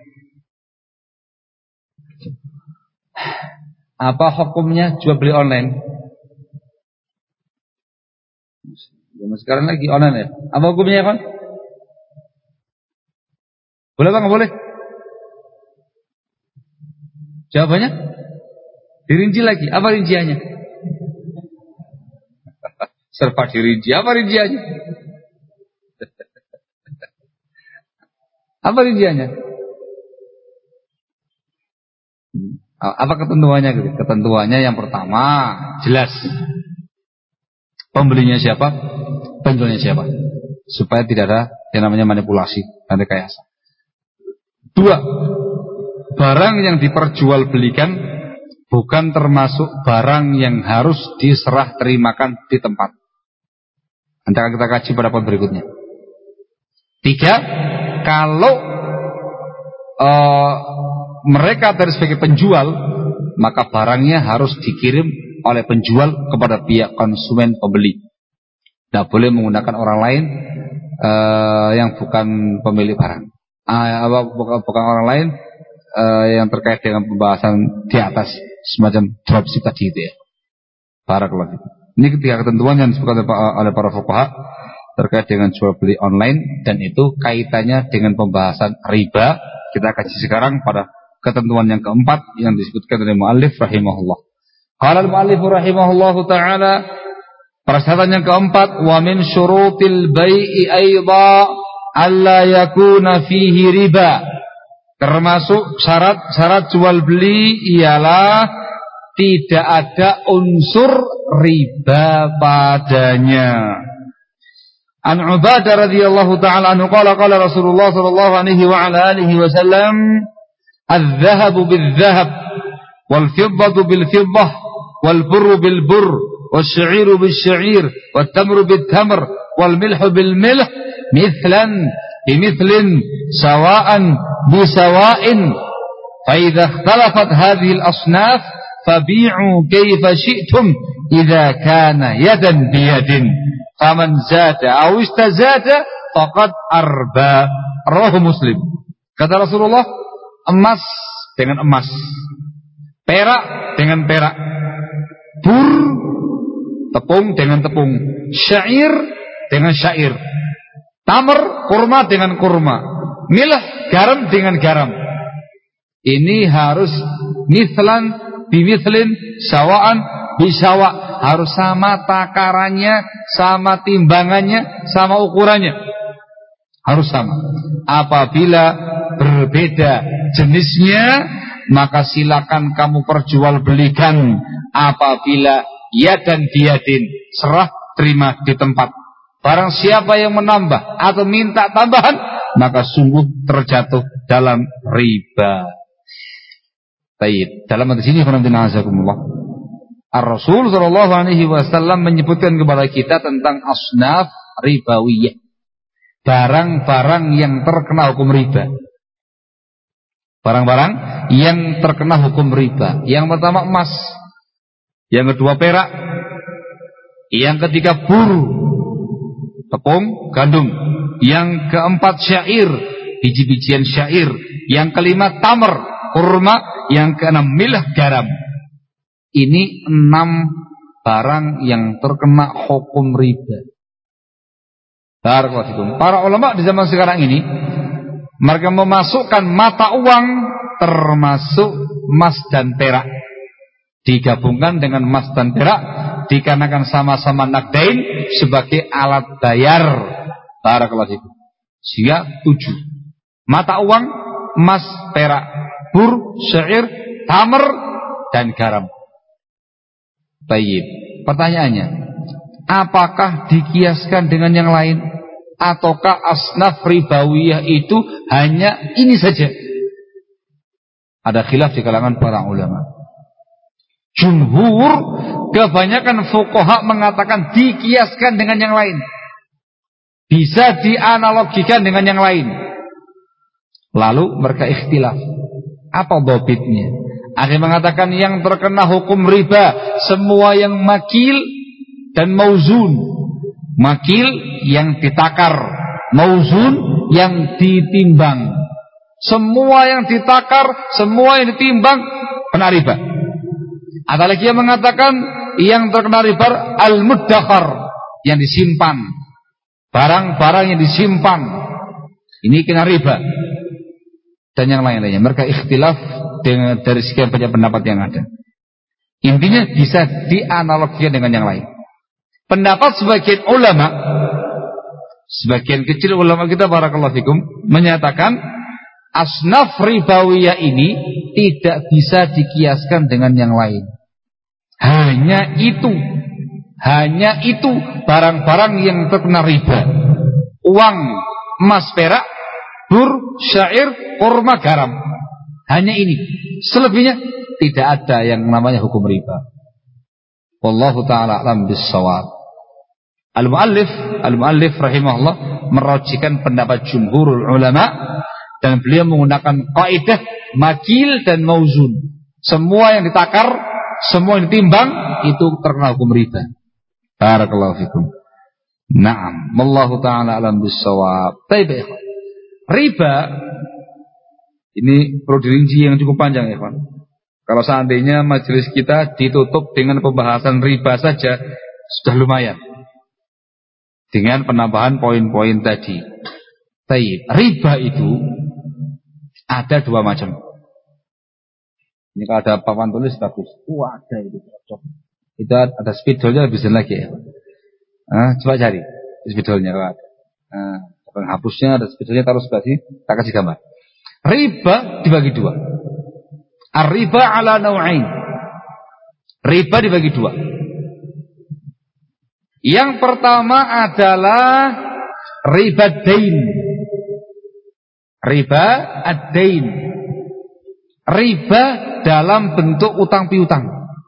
Apa hukumnya jual beli online? Sekarang lagi online ya. Apa hukumnya kan? Boleh apa nggak boleh? Jawabannya dirinci lagi. Apa rinciannya? Serba dirinci. Apa rinciannya? Apa rinciannya? Apa ketentuannya? Ketentuannya yang pertama jelas. Pembelinya siapa? Penjualnya siapa? Supaya tidak ada yang namanya manipulasi dan rekayasa. Dua, barang yang diperjualbelikan bukan termasuk barang yang harus diserah terimakan di tempat. Nanti akan kita kaji pada poin berikutnya. Tiga, kalau uh, mereka dari sebagai penjual, maka barangnya harus dikirim oleh penjual kepada pihak konsumen pembeli. Tidak boleh menggunakan orang lain uh, yang bukan pemilik barang. Uh, bukan, bukan orang lain uh, yang terkait dengan pembahasan di atas semacam dropship tadi itu ya. Barakallahu fikum. Ini ketiga ketentuan yang disebutkan oleh para fuqaha terkait dengan jual beli online, dan itu kaitannya dengan pembahasan riba. Kita kaji sekarang pada ketentuan yang keempat yang disebutkan oleh muallif rahimahullah. Qala al-muallif rahimahullahu taala, persyaratan yang keempat, wa min syurutil bai'i aidha alla yakuna fihi riba. Termasuk syarat-syarat jual beli ialah tidak ada unsur riba padanya. An Ubadah radhiyallahu ta'ala anhu qala qala Rasulullah sallallahu alaihi wa ala alihi wasallam, "Adz-dzahabu bil-dzahab wal-fiddatu bil-fiddah wal-burru bil-burr wash-sya'iru bil-sya'ir wat-tamru bil-tamr wal-milhu bil-milh mithlan bimithlin sawa'an bisawa'in fa idza ikhtalafat hadhihi al-asnaf fabi'u kayfa syi'tum idza kana yadan biyadin faman zada aw istazada faqad arba." Rawahu Muslim. Kata Rasulullah, emas dengan emas, perak dengan perak, bur tepung dengan tepung, syair dengan syair, tamar kurma dengan kurma, milah garam dengan garam. Ini harus mithlan bimithlin sawaan bisawa, harus sama takarannya, sama timbangannya, sama ukurannya, harus sama. Apabila berbeda jenisnya, maka silakan kamu perjualbelikan. Apabila yadan biyadin, serah terima di tempat. Barang siapa yang menambah atau minta tambahan, maka sungguh terjatuh dalam riba. Baik, dalam hadis ini Ar-Rasul sallallahu alaihi wasallam menyebutkan kepada kita tentang asnaf ribawiyah, barang-barang yang terkena hukum riba. Barang-barang yang terkena hukum riba. Yang pertama emas, yang kedua perak, yang ketiga bur, tepung, gandum, yang keempat syair, biji-bijian syair, yang kelima tamar, kurma, yang keenam milah, garam. Ini enam barang yang terkena hukum riba. Barakallahu. Para ulama di zaman sekarang ini mereka memasukkan mata uang termasuk emas dan perak, digabungkan dengan emas dan perak dikarenakan sama-sama nakdain sebagai alat bayar. Barakallahu. Sehingga tujuh mata uang, emas, perak, bur, syair, tamar dan garam. Baik. Pertanyaannya, apakah dikiaskan dengan yang lain? Ataukah asnaf ribawiyah itu hanya ini saja? Ada khilaf di kalangan para ulama. Jumhur, kebanyakan fuqaha mengatakan dikiaskan dengan yang lain, bisa dianalogikan dengan yang lain. Lalu mereka ikhtilaf, apa dhabitnya? Ada yang mengatakan yang terkena hukum riba semua yang makil dan mauzun. Makil yang ditakar, mauzun yang ditimbang. Semua yang ditakar, semua yang ditimbang kena riba. Ada lagi yang mengatakan yang terkena riba al-muddakhar, yang disimpan, barang-barang yang disimpan, ini kena riba. Dan yang lain-lainnya. Mereka ikhtilaf dengan, dari sekian banyak pendapat yang ada. Intinya bisa dianalogikan dengan yang lain. Pendapat sebagian ulama, sebagian kecil ulama kita barakallahu fikum, menyatakan asnaf ribawiyah ini tidak bisa dikiaskan dengan yang lain. Hanya itu, hanya itu barang-barang yang terkena riba. Uang, emas, perak, bur, syair, kurma, garam. Hanya ini. Selebihnya tidak ada yang namanya hukum riba. Wallahu ta'ala a'lam bis-shawab. Al-Mu'allif Al-Mu'allif rahimahullah merajikan pendapat jumhurul ulama, dan beliau menggunakan kaidah makil dan mauzun. Semua yang ditakar, semua yang ditimbang itu terkena hukum riba. Barakallahu fikum. Naam, wallahu ta'ala a'lam bis-shawab. Baik, riba ini perlu dirinci yang cukup panjang ya, Pak. Kalau seandainya majelis kita ditutup dengan pembahasan riba saja sudah lumayan, dengan penambahan poin-poin tadi. Baik, riba itu ada dua macam. Ini kalau ada papan tulis bagus. Wah, ada itu. Itu ada spidolnya lebih lagi ya. Nah, coba cari spidolnya kalau ada. Nah, penghapusnya ada spidolnya, taruh sebelah sini, tak kasih gambar. Riba dibagi dua. Ar-riba ala naw'ain. Riba dibagi dua. Yang pertama adalah riba dain. Riba ad-dain. Riba dalam bentuk utang piutang.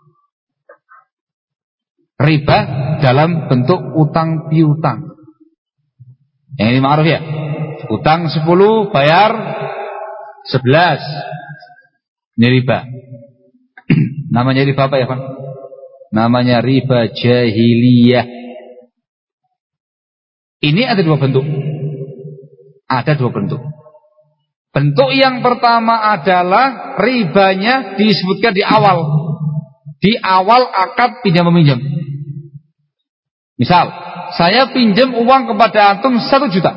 Riba dalam bentuk utang piutang. Yang ini ma'ruf ya. Utang sepuluh bayar sebelas. Ini riba. Namanya riba apa ya, Pak? Namanya riba jahiliyah. Ini ada dua bentuk. Ada dua bentuk. Bentuk yang pertama adalah ribanya disebutkan di awal. Di awal akad pinjam meminjam. Misal, saya pinjam uang kepada antum satu juta.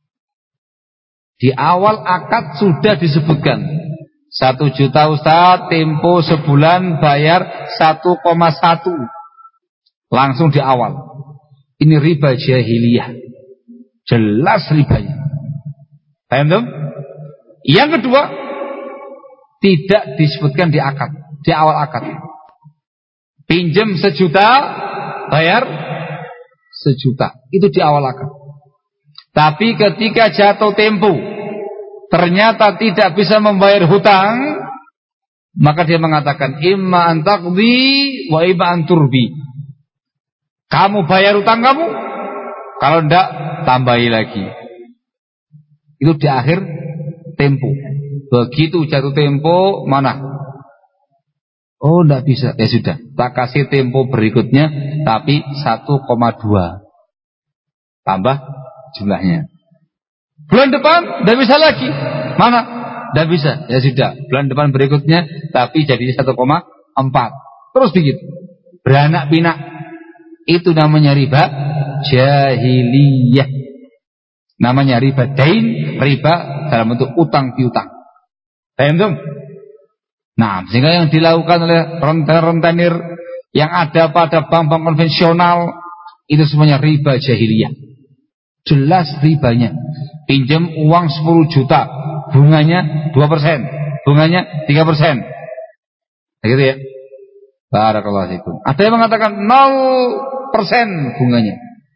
Di awal akad sudah disebutkan satu juta Ustaz, tempo sebulan bayar satu koma satu. Langsung di awal. Ini riba jahiliyah. Jelas ribanya. Paham dong? Yang kedua, tidak disebutkan di akad, di awal akad. Pinjam sejuta, bayar sejuta. Itu di awal akad. Tapi ketika jatuh tempo, ternyata tidak bisa membayar hutang, maka dia mengatakan imma antaqdi wa imma anturbi. Kamu bayar hutang kamu, kalau tidak tambahi lagi. Itu di akhir tempo. Begitu jatuh tempo, mana? Oh, tidak bisa. Ya sudah, tak kasih tempo berikutnya, tapi satu koma dua. Tambah jumlahnya. Bulan depan tidak bisa lagi. Mana? Tidak bisa. Ya sudah, bulan depan berikutnya tapi jadi satu koma empat. Terus begitu. beranak pinak. Itu namanya riba jahiliyah. Namanya riba dain, riba dalam bentuk utang piutang. Paham? Nah, sehingga yang dilakukan oleh rentenir-rentenir yang ada pada bank-bank konvensional itu semuanya riba jahiliyah. Jelas ribanya. Pinjam uang sepuluh juta, bunganya dua persen, bunganya tiga persen. Gitu ya. Barakallahu fikum. Ada yang mengatakan nol persen bunganya.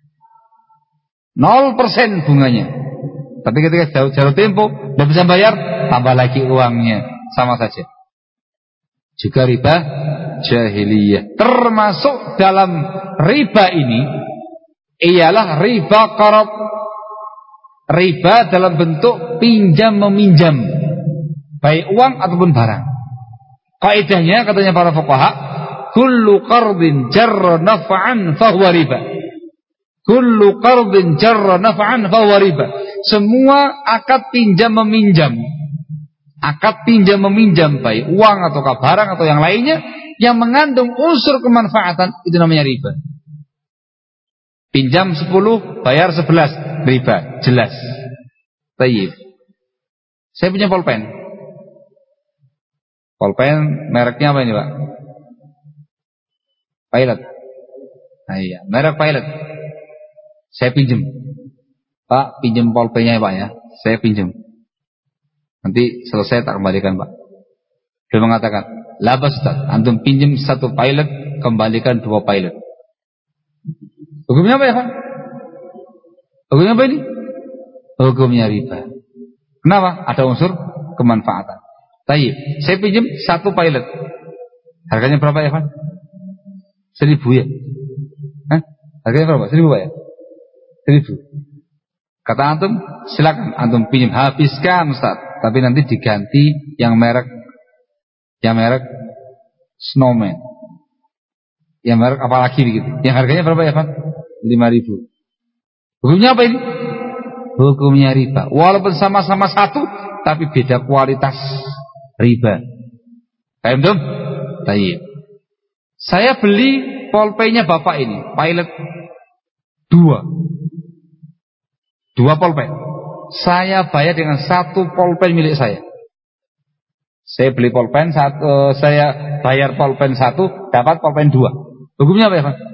nol persen bunganya. Tapi ketika jauh, jauh tempo tidak bisa bayar, tambah lagi uangnya. Sama saja. Juga riba jahiliyah. Termasuk dalam riba ini ialah riba qarad. Riba dalam bentuk pinjam meminjam, baik uang ataupun barang. Kaidahnya katanya para fuqaha, kullu qardin jarra naf'an fahuwa riba. Kullu qardin jarra naf'an fahuwa riba. Semua akad pinjam meminjam, akad pinjam meminjam baik uang ataukah barang atau yang lainnya yang mengandung unsur kemanfaatan, itu namanya riba. Pinjam sepuluh, bayar sebelas, riba, jelas. Tayyib. Saya punya pulpen. Pulpen mereknya apa ini, Pak? Pilot. Nah, iya, merek Pilot. Saya pinjam. Pak, pinjam pulpennya ya, Pak ya. Saya pinjam. Nanti selesai tak kembalikan, Pak. Dia mengatakan, "Labas, Ustaz, antum pinjam satu Pilot, kembalikan dua Pilot." Hukumnya apa ya, Pak? Hukumnya apa ini? Hukumnya riba. Kenapa? Ada unsur kemanfaatan. Tayyib. Saya pinjam satu Pilot. Harganya berapa ya, Pak? Seribu ya? Hah? Harganya berapa? Seribu, Pak ya? Seribu. Kata antum, silakan antum pinjam, habiskan, Ustaz. Tapi nanti diganti yang merek, yang merek Snowman. Yang merek apa lagi begitu? Yang harganya berapa ya, Pak? lima ribu. Hukumnya apa ini? Hukumnya riba. Walaupun sama-sama satu, tapi beda kualitas, riba. Paham dong? Tayyib. Saya beli pulpennya bapak ini, Pilot dua. Dua pulpen. Saya bayar dengan satu pulpen milik saya. Saya beli pulpen satu, saya bayar pulpen satu, dapat pulpen dua. Hukumnya apa ya, Pak?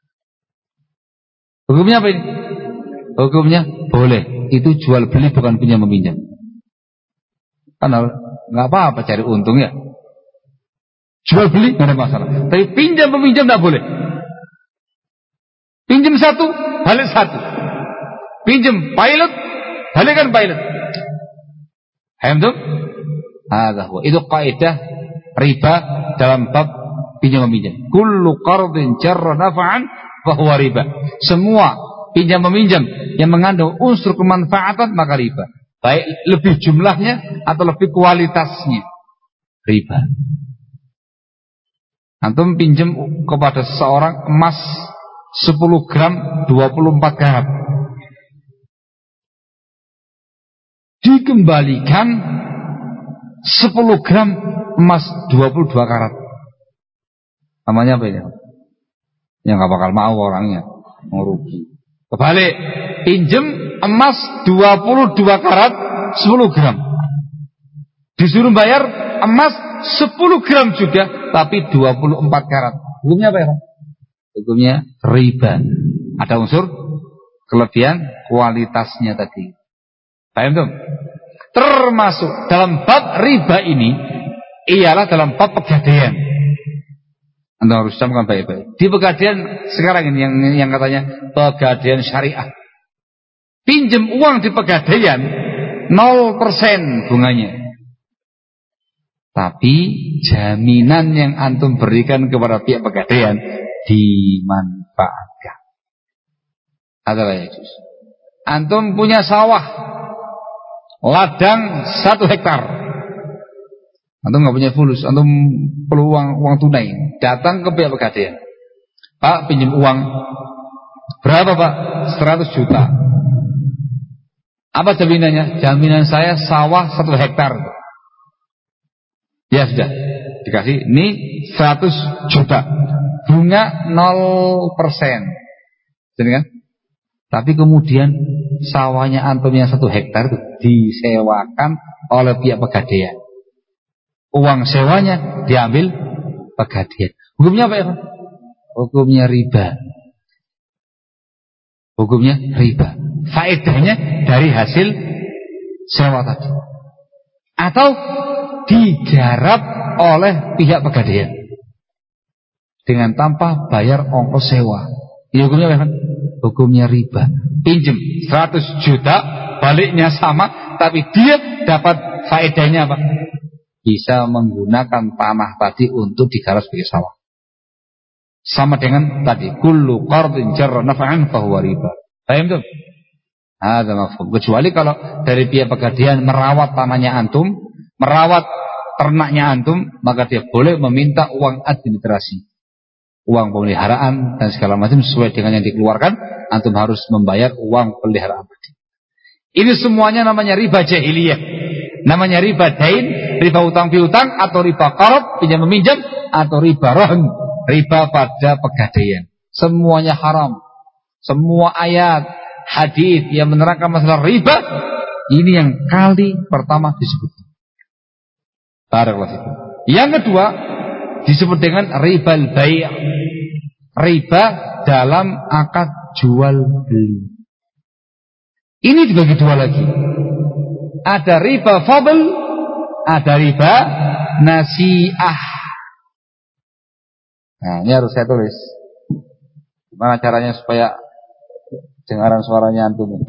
Hukumnya apa ini? Hukumnya boleh. Itu jual beli bukan pinjam meminjam. Kan nggak apa-apa cari untung ya. Jual beli nggak ada masalah. Tapi pinjam meminjam nggak boleh. Pinjam satu, balik satu. Pinjam Pilot, balikan Pilot. Hamdul. Ada. Itu kaidah riba dalam bab pinjam meminjam. Kullu qardin jarra naf'an fahuwa riba. Semua pinjam meminjam yang mengandung unsur kemanfaatan maka riba. Baik lebih jumlahnya atau lebih kualitasnya, riba. Antum pinjam kepada seseorang emas sepuluh gram dua puluh empat karat. Dikembalikan sepuluh gram emas dua puluh dua karat. Namanya apa ini? Yang gak bakal mau orangnya, mau rugi. Kebalik, pinjem emas dua puluh dua karat sepuluh gram. Disuruh bayar emas sepuluh gram juga, tapi dua puluh empat karat. Hukumnya apa ya? Hukumnya riba. Ada unsur kelebihan kualitasnya tadi. Paham tuh? Termasuk dalam bab riba ini ialah dalam bab pegadaian. Anda harus camkan baik-baik. Di pegadaian sekarang ini yang yang katanya pegadaian syariah. Pinjam uang di pegadaian nol persen bunganya. Tapi jaminan yang antum berikan kepada pihak pegadaian dimanfaatkan. Adalah ya, Jus. Antum punya sawah ladang satu hektar. Antum nggak punya fulus, antum perlu uang uang tunai. Datang ke pihak pegadaian. Pak, pinjam uang berapa, Pak? seratus juta. Apa jaminannya? Jaminan saya sawah satu hektar. Ya sudah, dikasih. Ini seratus juta. bunga nol persen. Jadi kan? Tapi kemudian sawahnya antum yang satu hektar itu disewakan oleh pihak Pegadaian. Uang sewanya diambil Pegadaian. Hukumnya apa ya, Pak? Hukumnya riba. Hukumnya riba. Faedahnya dari hasil sewa tadi. Atau digarap oleh pihak Pegadaian dengan tanpa bayar ongkos sewa. Ini hukumnya apa? Hukumnya riba. Pinjem seratus juta, baliknya sama, tapi dia dapat faedahnya apa? Bisa menggunakan tanah tadi untuk digarap sebagai sawah. Sama dengan tadi, kullu qardin jarra naf'an fahuwa riba. Paham tuh? Ada mafhum. Kecuali kalau dari pihak Pegadaian merawat tanahnya antum, merawat ternaknya antum, maka dia boleh meminta uang administrasi, uang pemeliharaan dan segala macam sesuai dengan yang dikeluarkan. Antum harus membayar uang pemeliharaan tadi. Ini semuanya namanya riba jahiliyah. Namanya riba dain, riba utang piutang, atau riba qarad, pinjam meminjam, atau riba rahn, riba pada Pegadaian. Semuanya haram. Semua ayat hadis yang menerangkan masalah riba ini yang kali pertama disebut. Barakallahu. Yang kedua disebut dengan ribal bai', riba dalam akad jual beli. Ini dibagi dua lagi. Ada riba fadl, ada riba nasi'ah. Nah, ini harus saya tulis. Gimana caranya supaya dengaran suaranya antum?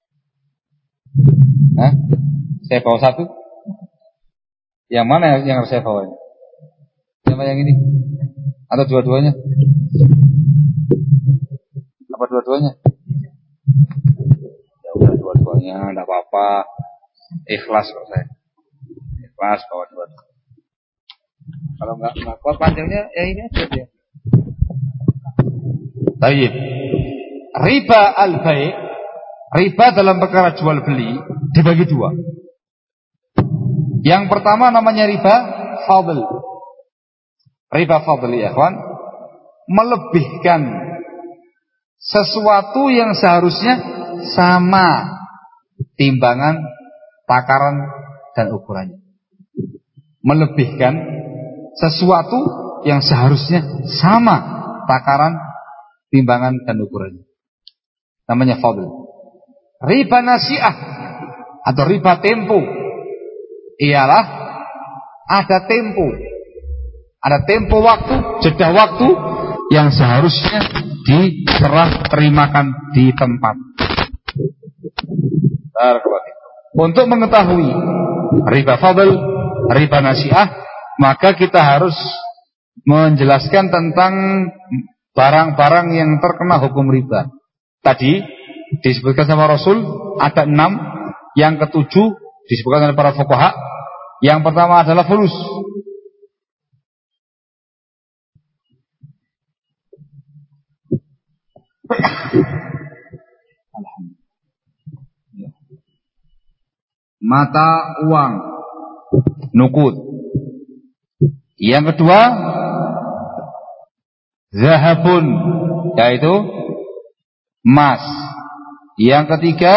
Nah, saya bawa satu. Yang mana yang harus saya bawa? Yang yang ini? Atau dua-duanya? Apa dua-duanya? Ya udah dua-duanya, enggak apa-apa. Ikhlas kok saya. Ikhlas bawa dua-duanya. Kalau enggak enggak kuat panjangnya ya ini aja dia. Baik. Riba al-bai', riba dalam perkara jual beli dibagi dua. Yang pertama namanya riba fadl. Riba fadl ya kawan, melebihkan sesuatu yang seharusnya sama timbangan, takaran dan ukurannya. Melebihkan sesuatu yang seharusnya sama takaran, timbangan dan ukurannya. Namanya fadl. Riba nasi'ah atau riba tempo ialah ada tempo, ada tempo waktu, jeda waktu yang seharusnya diserah terimakan di tempat. Untuk mengetahui riba fadl, riba nasi'ah, maka kita harus menjelaskan tentang barang-barang yang terkena hukum riba. Tadi disebutkan sama Rasul ada enam, yang ketujuh disebutkan oleh para fuqaha. Yang pertama adalah fulus. Mata uang, nuqud. Yang kedua zahabun, yaitu emas. Yang ketiga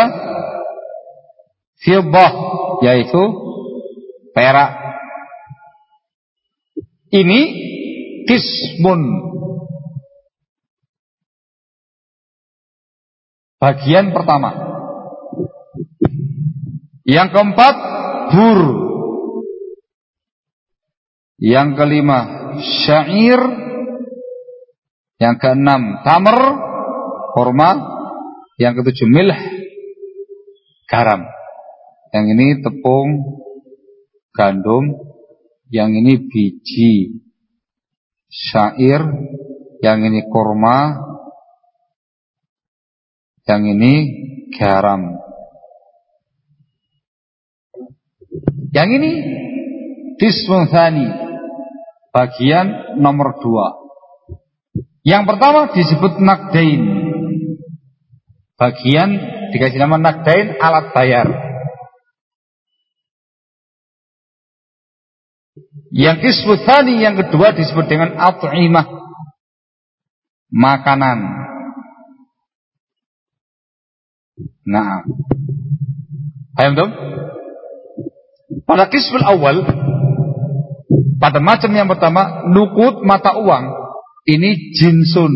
fiddah, yaitu perak. Ini qismun, bagian pertama. Yang keempat bur. Yang kelima syair. Yang keenam tamr, kurma. Yang ketujuh milh, garam. Yang ini tepung, gandum. Yang ini biji syair. Yang ini kurma. Yang ini garam. Yang ini qismun tsani, bagian nomor dua. Yang pertama disebut naqdain, bagian dikasih nama naqdain, alat bayar. Yang qismun tsani yang kedua disebut dengan at'imah, makanan. Nah, paham dong? Pada qismul awal, pada macam yang pertama, nuqud mata uang, ini jinsun,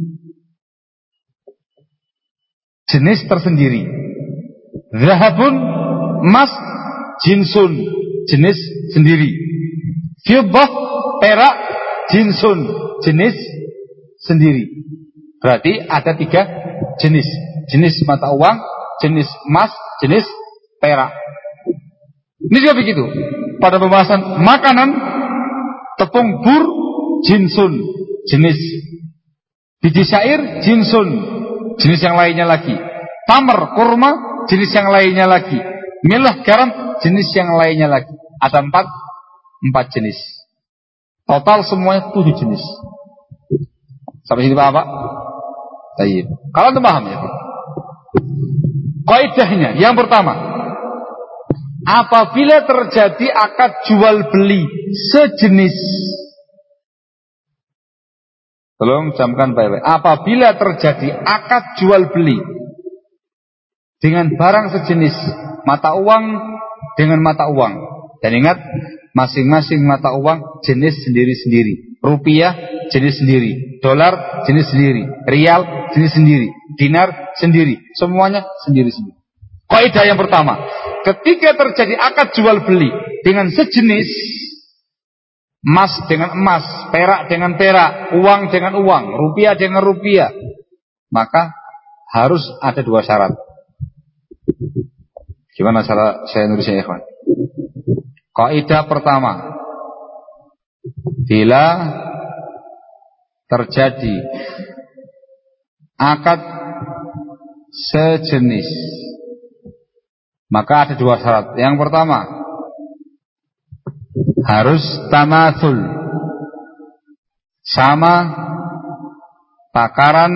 jenis tersendiri. Zahabun, emas, jinsun, jenis sendiri. Fiddah, perak, jinsun, jenis sendiri. Berarti ada tiga jenis. Jenis mata uang, jenis emas, jenis perak. Ini juga begitu. Pada pembahasan makanan, tepung bur, jinsun, jenis. Biji syair, jinsun, jenis yang lainnya lagi. Tamar, kurma, jenis yang lainnya lagi. Milah, garam, jenis yang lainnya lagi. Ada empat, empat jenis. Total semuanya tujuh jenis. Sampai sini paham Pak? Baik. Kalau anda paham ya. Kaidahnya yang pertama, apabila terjadi akad jual beli sejenis, tolong camkan baik-baik. Apabila terjadi akad jual beli dengan barang sejenis, mata uang dengan mata uang, dan ingat masing-masing mata uang jenis sendiri-sendiri. Rupiah jenis sendiri, dolar jenis sendiri, rial jenis sendiri, dinar sendiri, semuanya sendiri-sendiri. Kaidah yang pertama, ketika terjadi akad jual beli dengan sejenis, emas dengan emas, perak dengan perak, uang dengan uang, rupiah dengan rupiah, maka harus ada dua syarat. Gimana cara saya nulisnya, ikhwan? Kaidah pertama, bila terjadi akad sejenis, maka ada dua syarat. Yang pertama, harus tamatsul, sama takaran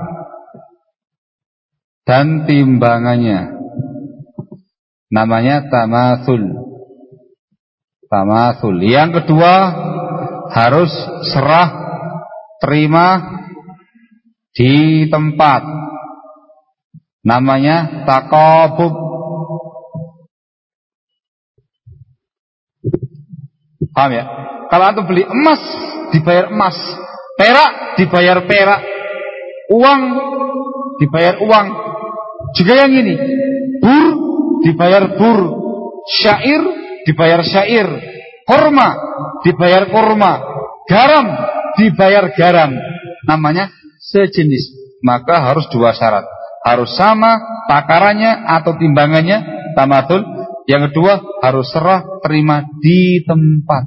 dan timbangannya. Namanya tamatsul. Tamatsul. Yang kedua, harus serah terima di tempat. Namanya taqabud. Paham ya? Kalau antum beli emas, dibayar emas, perak dibayar perak, uang dibayar uang. Juga yang ini, bur dibayar bur, syair dibayar syair, kurma dibayar kurma, garam dibayar garam. Namanya sejenis. Maka harus dua syarat. Harus sama takarannya atau timbangannya, tamatsul. Yang kedua, harus serah terima di tempat.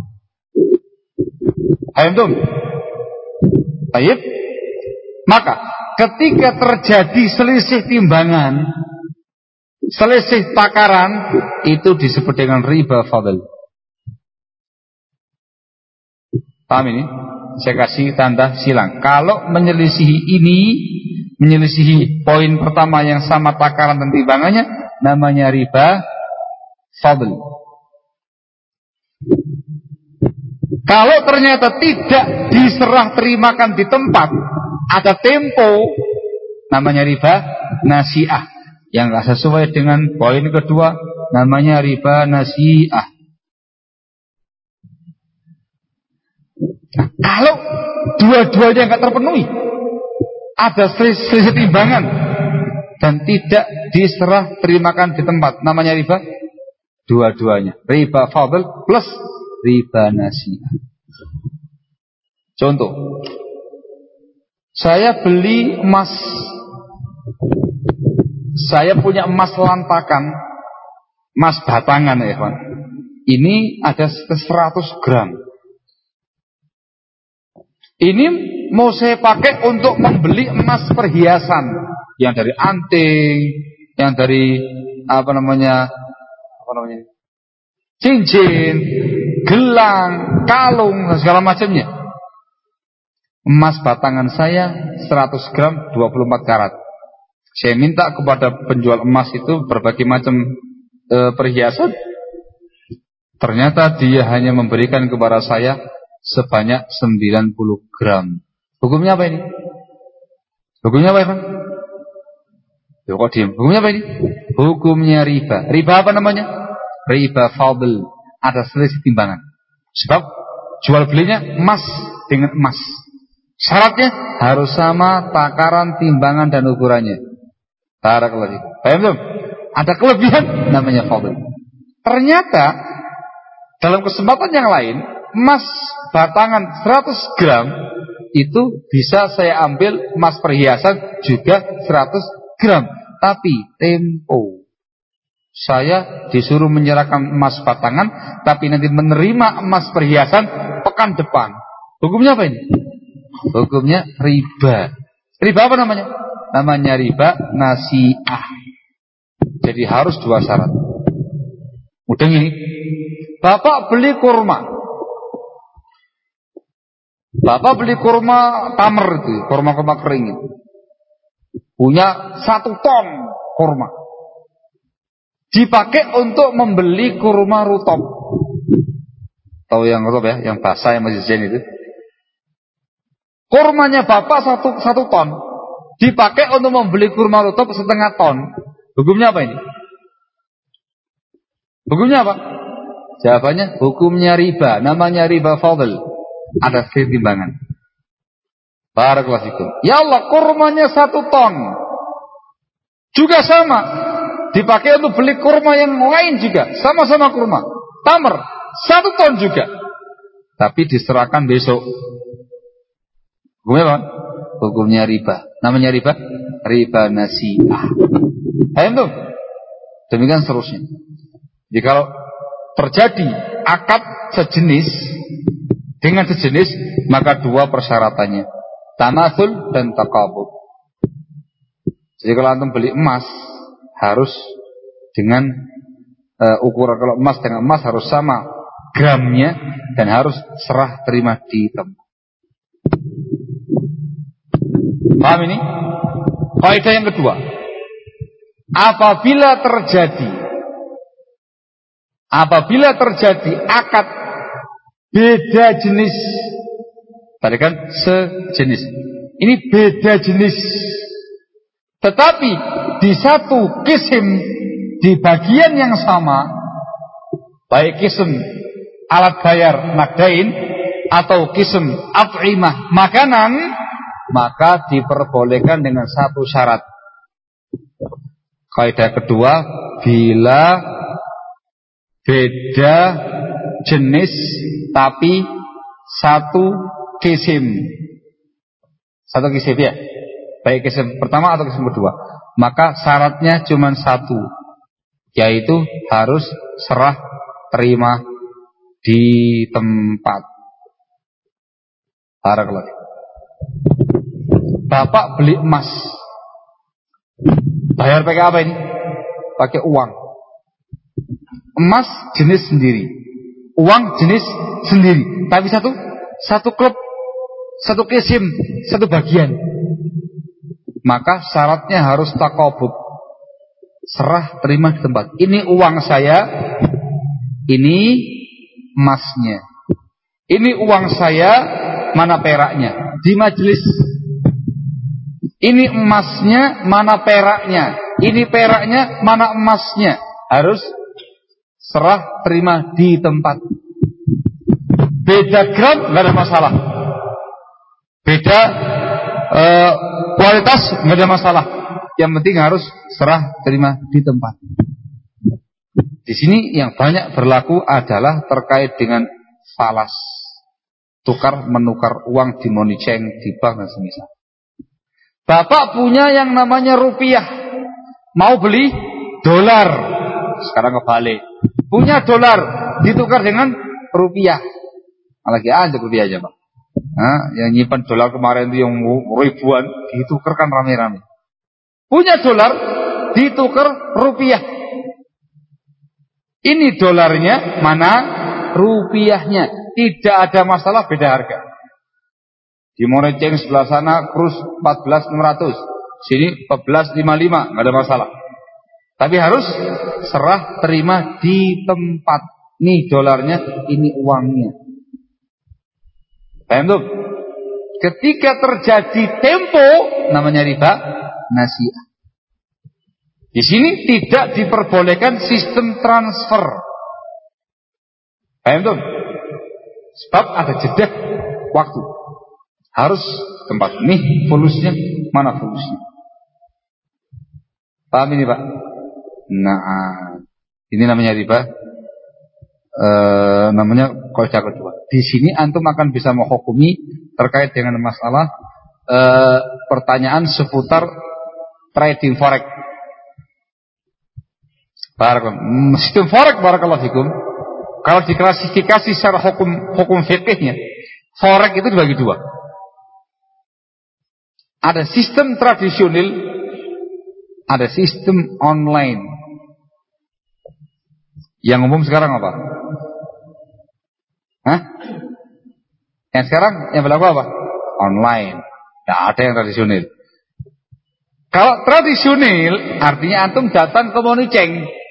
Ayo tuh. Baik. Maka ketika terjadi selisih timbangan, selisih takaran, itu disebut dengan riba fadl. Paham ini? Saya kasih tanda silang. Kalau menyelisihi ini, menyelisihi poin pertama yang sama takaran dan timbangannya, namanya riba fadl. Kalau ternyata tidak diserah terimakan di tempat, ada tempo, namanya riba nasi'ah. Yang tidak sesuai dengan poin kedua, namanya riba nasi'ah. Nah, kalau dua-duanya nggak terpenuhi, ada selisih timbangan dan tidak diserah terimakan di tempat, namanya riba dua-duanya. Riba fadl plus riba nasi'ah. Contoh, saya beli emas, saya punya emas lantakan, emas batangan ya kawan. Ini ada seratus gram. Ini mau saya pakai untuk membeli emas perhiasan yang dari anting, yang dari apa namanya, apa namanya, cincin, gelang, kalung, dan segala macamnya. Emas batangan saya seratus gram dua puluh empat karat. Saya minta kepada penjual emas itu berbagai macam e, perhiasan. Ternyata dia hanya memberikan kepada saya sebanyak sembilan puluh gram. Hukumnya apa ini? Hukumnya apa, Pak? Ya kok diam. Hukumnya apa ini? Hukumnya riba. Riba apa namanya? Riba fadl. Ada selisih timbangan. Sebab jual belinya emas dengan emas. Syaratnya harus sama takaran, timbangan dan ukurannya. Barakallahu fiik. Paham belum? Ada kelebihan namanya fadl. Ternyata dalam kesempatan yang lain, emas batangan seratus gram itu bisa saya ambil emas perhiasan juga seratus gram. Tapi tempo, saya disuruh menyerahkan emas batangan, tapi nanti menerima emas perhiasan pekan depan. Hukumnya apa ini? Hukumnya riba. Riba apa namanya? Namanya riba nasi'ah. Jadi harus dua syarat. Mudah ini. Bapak beli kurma. Bapak beli kurma tamer itu, kurma-kurma kering itu. Punya satu ton kurma. Dipakai untuk membeli kurma rutop. Tahu yang rutop ya, yang basah yang masih jen itu. Kurmanya bapak satu satu ton, dipakai untuk membeli kurma rutop setengah ton. Hukumnya apa ini? Hukumnya apa? Jawabannya hukumnya riba. Namanya riba fadl. Ada timbangan. Barakallahu fikum. Ya Allah, kurmanya satu ton. Juga sama. Dipakai untuk beli kurma yang lain juga. Sama-sama kurma. Tamer. Satu ton juga. Tapi diserahkan besok. Hukumnya apa? Hukumnya riba. Namanya riba? Riba nasi'ah. Paham tuh? Demikian seterusnya. Jadi kalau terjadi akad sejenis dengan sejenis, maka dua persyaratannya, tamasul dan taqabud. Jadi kalau antum beli emas harus dengan uh, ukuran, kalau emas dengan emas harus sama gramnya dan harus serah terima di tempat. Paham ini? Kaidah yang kedua, apabila terjadi apabila terjadi akad beda jenis, tadi kan sejenis, ini beda jenis, tetapi di satu kisim, di bagian yang sama, baik kisim alat bayar nakdain atau kisim at'imah makanan, maka diperbolehkan dengan satu syarat. Kaidah kedua, bila beda jenis tapi satu kisim, satu kisim ya, baik kisim pertama atau kisim kedua, maka syaratnya cuma satu, yaitu harus serah terima di tempat. Barakallahu. Bapak beli emas, bayar pakai apa ini? Pakai uang. Emas jenis sendiri, uang jenis sendiri, tapi satu satu klub, satu kisim, satu bagian. Maka syaratnya harus taqabud, serah terima di tempat. Ini uang saya, ini emasnya. Ini uang saya, mana peraknya? Di majelis. Ini emasnya, mana peraknya? Ini peraknya, mana emasnya? Harus serah terima di tempat. Beda gram nggak ada masalah. Beda uh, kualitas nggak ada masalah. Yang penting harus serah terima di tempat. Di sini yang banyak berlaku adalah terkait dengan falas, tukar menukar uang di money chain, di bank dan semisal. Bapak punya yang namanya rupiah, mau beli dolar, sekarang kebalik. Punya dolar ditukar dengan rupiah. Lagi aja rupiah aja, Pak. Nah, yang nyimpan dolar kemarin itu yang ribuan ditukarkan rame-rame. Punya dolar ditukar rupiah. Ini dolarnya, mana rupiahnya. Tidak ada masalah beda harga. Di Moneceng sebelah sana kurs empat belas enam ratus, sini empat belas lima puluh lima, enggak ada masalah. Tapi harus serah terima di tempat. Nih dolarnya, ini uangnya. Paham tuh? Ketika terjadi tempo namanya riba nasi'ah. Di sini tidak diperbolehkan sistem transfer. Paham tuh? Sebab ada jeda waktu. Harus tempat ini folusnya, mana folusnya. Paham ini Pak? Nah, ini namanya riba. E, namanya kaidah kedua. Di sini antum akan bisa menghukumi terkait dengan masalah e, pertanyaan seputar trading forex. Barakallahu. Sistem forex barakallahu fikum. Kalau diklasifikasi secara hukum hukum fikihnya, forex itu dibagi dua. Ada sistem tradisional, ada sistem online. Yang umum sekarang apa? Hah? Yang sekarang yang berlaku apa? Online. Tidak ada yang tradisional. Kalau tradisional artinya antum datang ke Moniceng,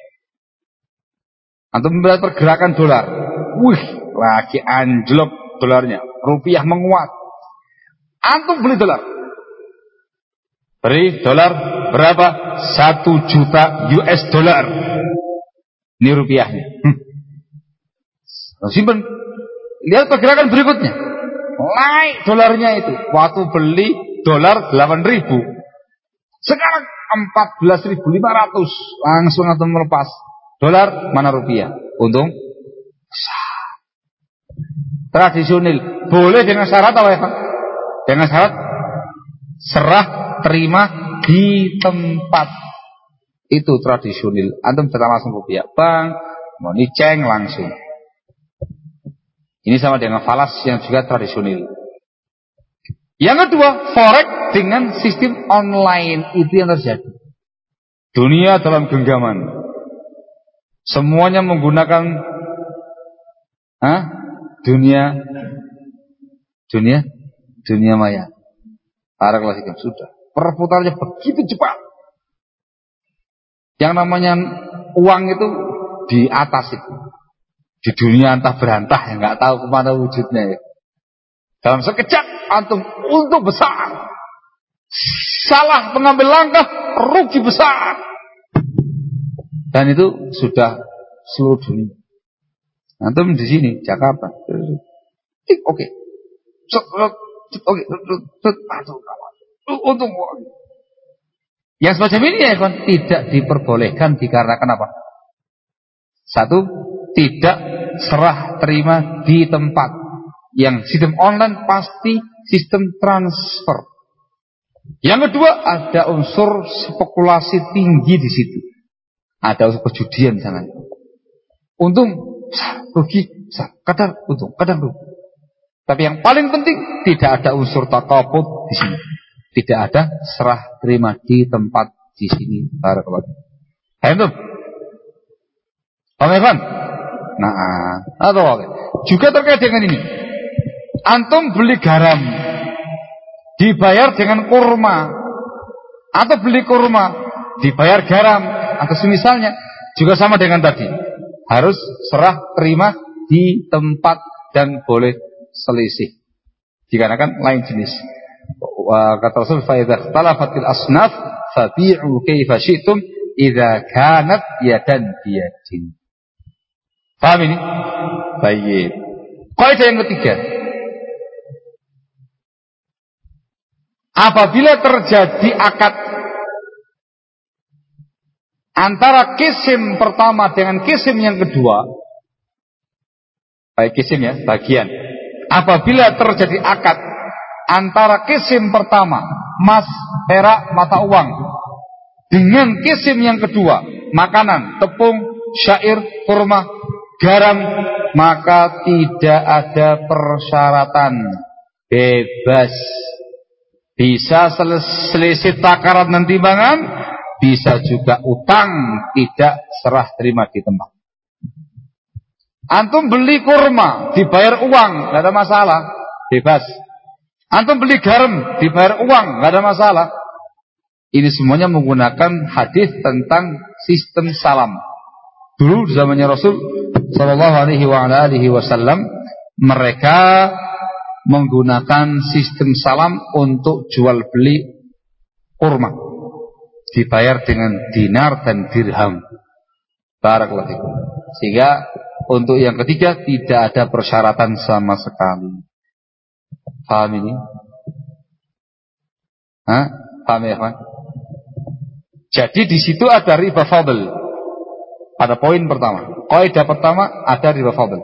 antum melihat pergerakan dolar. Wih, lagi anjlok dolarnya, rupiah menguat. Antum beli dolar. Beri dolar berapa? Satu juta U S dollar. Ini rupiahnya. Hmm. Simpen. Lihat pergerakan berikutnya. Naik dolarnya itu. Waktu beli dolar delapan ribu. Sekarang empat belas ribu lima ratus. Langsung atau melepas. Dolar mana rupiah? Untung. Tradisional. Boleh dengan syarat apa ya Pak? Dengan syarat serah terima di tempat. Itu tradisional. Antum datang langsung ke pihak bank, Moniceng langsung. Ini sama dengan falas yang juga tradisional. Yang kedua, forex dengan sistem online. Itu yang terjadi. Dunia dalam genggaman. Semuanya menggunakan ah, dunia dunia dunia maya. Barakallahu fikum. Sudah. Perputarannya begitu cepat. Yang namanya uang itu di atas itu. Di dunia entah berantah ya, nggak tahu kemana wujudnya ya. Dalam sekejap antum untung besar. Salah mengambil langkah rugi besar. Dan itu sudah seluruh dunia. Antum di sini Jakarta. Oke. Oke. Aduh kawan. Untung. Yang semacam ini ya kan tidak diperbolehkan dikarenakan apa? Satu, tidak serah terima di tempat. Yang sistem online pasti sistem transfer. Yang kedua, ada unsur spekulasi tinggi di situ. Ada unsur perjudian di sana. Untung, rugi, kadang untung, kadang rugi. Tapi yang paling penting tidak ada unsur takabut di sini. Tidak ada serah terima di tempat di sini. Barakallahu. Paham? Paham kan? Nah, atau okay. Juga terkait dengan ini. Antum beli garam dibayar dengan kurma, atau beli kurma dibayar garam, atau semisalnya juga sama dengan tadi. Harus serah terima di tempat dan boleh selisih. Dikarenakan lain jenis. Kata Rasul, fa idza ikhtalafatil asnaf fabi'u kaifa syi'tum idza kanat yadan biyadin. Paham ini? Baik. Kaidah yang ketiga. Apabila terjadi akad antara kisim pertama dengan kisim yang kedua, baik kisim ya, bagian. Apabila terjadi akad antara kisim pertama, emas, perak, mata uang, dengan kisim yang kedua, makanan, tepung, syair, kurma, garam, maka tidak ada persyaratan, bebas. Bisa selisih takaran dan timbangan, bisa juga utang, tidak serah terima di tempat. Antum beli kurma, dibayar uang, tidak ada masalah, bebas. Antum beli garam, dibayar uang, nggak ada masalah. Ini semuanya menggunakan hadis tentang sistem salam. Dulu di zamannya Rasul Sallallahu Alaihi Wasallam, mereka menggunakan sistem salam untuk jual beli kurma. Dibayar dengan dinar dan dirham. Barakallahu fikum. Sehingga untuk yang ketiga tidak ada persyaratan sama sekali. Paham ini? Hah? Paham ya, Pak? Jadi di situ ada riba fadl. Pada poin pertama, kaidah pertama ada riba fadl.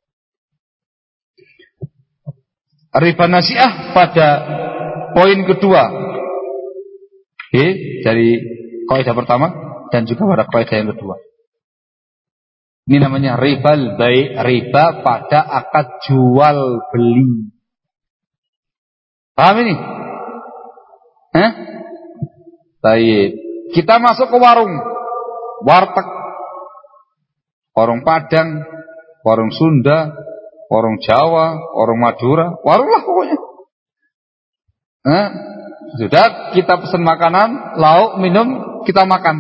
Riba nasiah pada poin kedua. Oke, dari kaidah pertama dan juga pada kaidah yang kedua. Ini namanya ribal bai', riba pada akad jual beli. Paham ini? Hah? Baik. Kita masuk ke warung, warteg, warung Padang, warung Sunda, warung Jawa, warung Madura, warung lah pokoknya. Hah? Sudah kita pesan makanan, lauk, minum, kita makan.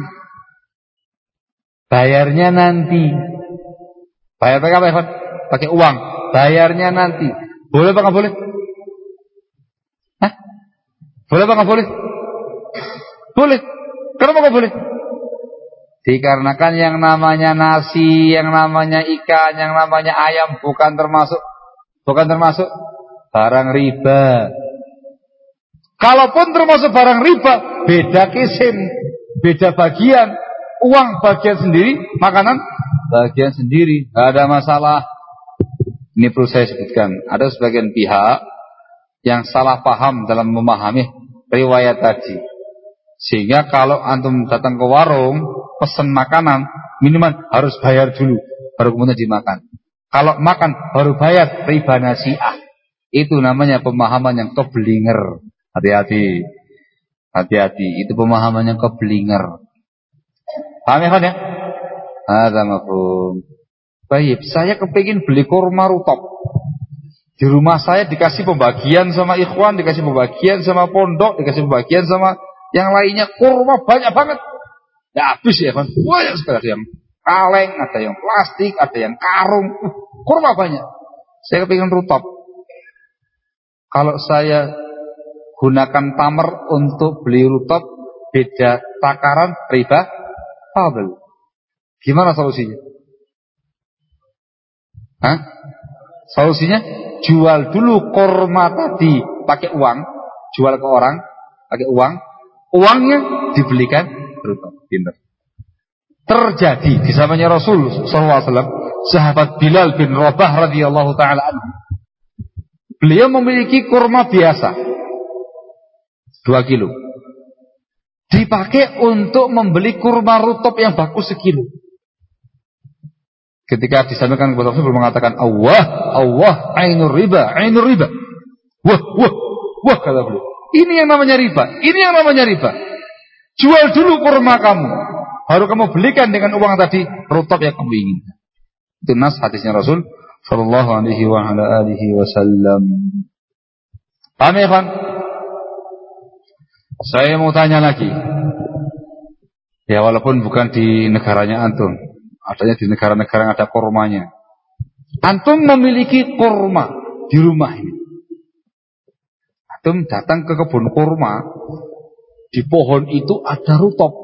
Bayarnya nanti. Bayar pakai apa, Evan? Pakai uang. Bayarnya nanti. Boleh apa nggak boleh? Hah? Boleh apa nggak boleh? Boleh. Kenapa nggak boleh? Dikarenakan yang namanya nasi, yang namanya ikan, yang namanya ayam bukan termasuk, bukan termasuk barang riba. Kalaupun termasuk barang riba, beda kisim, beda bagian. Uang bagian sendiri, makanan bagian sendiri, gak ada masalah. Ini perlu saya sebutkan. Ada sebagian pihak yang salah paham dalam memahami riwayat tadi. Sehingga kalau antum datang ke warung, pesan makanan, minuman harus bayar dulu, baru kemudian dimakan. Kalau makan baru bayar, riba nasiah. Itu namanya pemahaman yang keblinger. Hati-hati. Hati-hati, itu pemahaman yang keblinger. Paham ya, kan ya? Ada mafhum. Baik, saya kepingin beli kurma rutop. Di rumah saya dikasih pembagian sama ikhwan, dikasih pembagian sama pondok, dikasih pembagian sama yang lainnya. Kurma banyak banget. Ya habis ya, kan? Banyak sekali. Ada yang kaleng, ada yang plastik, ada yang karung. Uh, kurma banyak. Saya kepingin rutop. Kalau saya gunakan tamer untuk beli rutop, beda takaran, riba fadl. Gimana solusinya? Hah? Solusinya jual dulu kurma tadi pakai uang, jual ke orang pakai uang, uangnya dibelikan rutop. Pinter. Terjadi di zamannya Rasul sallallahu alaihi wasallam, sahabat Bilal bin Rabah radhiyallahu taala anhu. Beliau memiliki kurma biasa dua kilo. Dipakai untuk membeli kurma rutop yang bagus sekilo. Ketika disampaikan kepada Rasul mengatakan Allah, Allah, ainur riba, ainur riba. Wah, wah, wah kata beliau. Ini yang namanya riba, ini yang namanya riba. Jual dulu kurma kamu, baru kamu belikan dengan uang tadi rutop yang kamu inginkan. Itu nas hadisnya Rasul sallallahu alaihi wa ala alihi wasallam. Paham ya, Pak? Saya mau tanya lagi. Ya walaupun bukan di negaranya antum, adanya di negara-negara yang ada kurmanya. Antum memiliki kurma di rumah ini. Antum datang ke kebun kurma, di pohon itu ada rutop.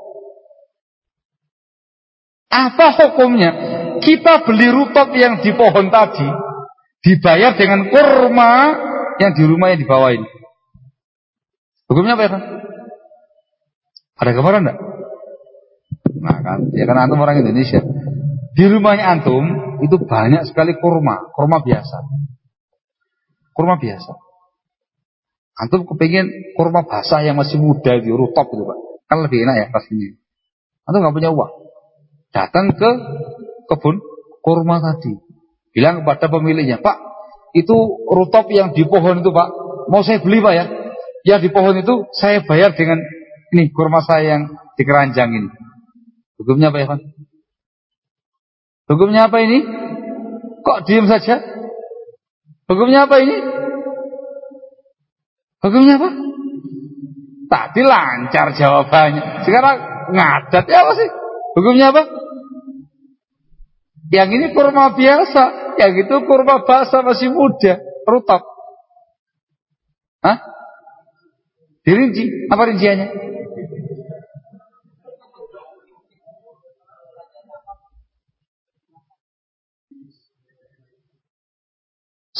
Apa hukumnya? Kita beli rutop yang di pohon tadi, dibayar dengan kurma yang di rumah yang di bawah ini. Hukumnya apa ya, kan? Ada gambaran enggak? Nah kan, ya kan antum orang Indonesia. Di rumahnya antum itu banyak sekali kurma, kurma biasa. Kurma biasa. Antum kepingin kurma basah yang masih muda di rutop itu, Pak. Kan lebih enak ya pastinya. Antum enggak punya uang. Datang ke kebun kurma tadi. Bilang kepada pemiliknya, "Pak, itu rutop yang di pohon itu, Pak. Mau saya beli, Pak ya? Ya di pohon itu saya bayar dengan ini kurma saya yang di keranjang ini." Hukumnya apa ya, Pak? Hukumnya apa ini? Kok diam saja? Hukumnya apa ini? Hukumnya apa? Tadi lancar jawabannya. Sekarang ngadat ya apa sih? Hukumnya apa? Yang ini kurma biasa, yang itu kurma basah masih muda, rutop. Hah? Dirinci, apa rinciannya?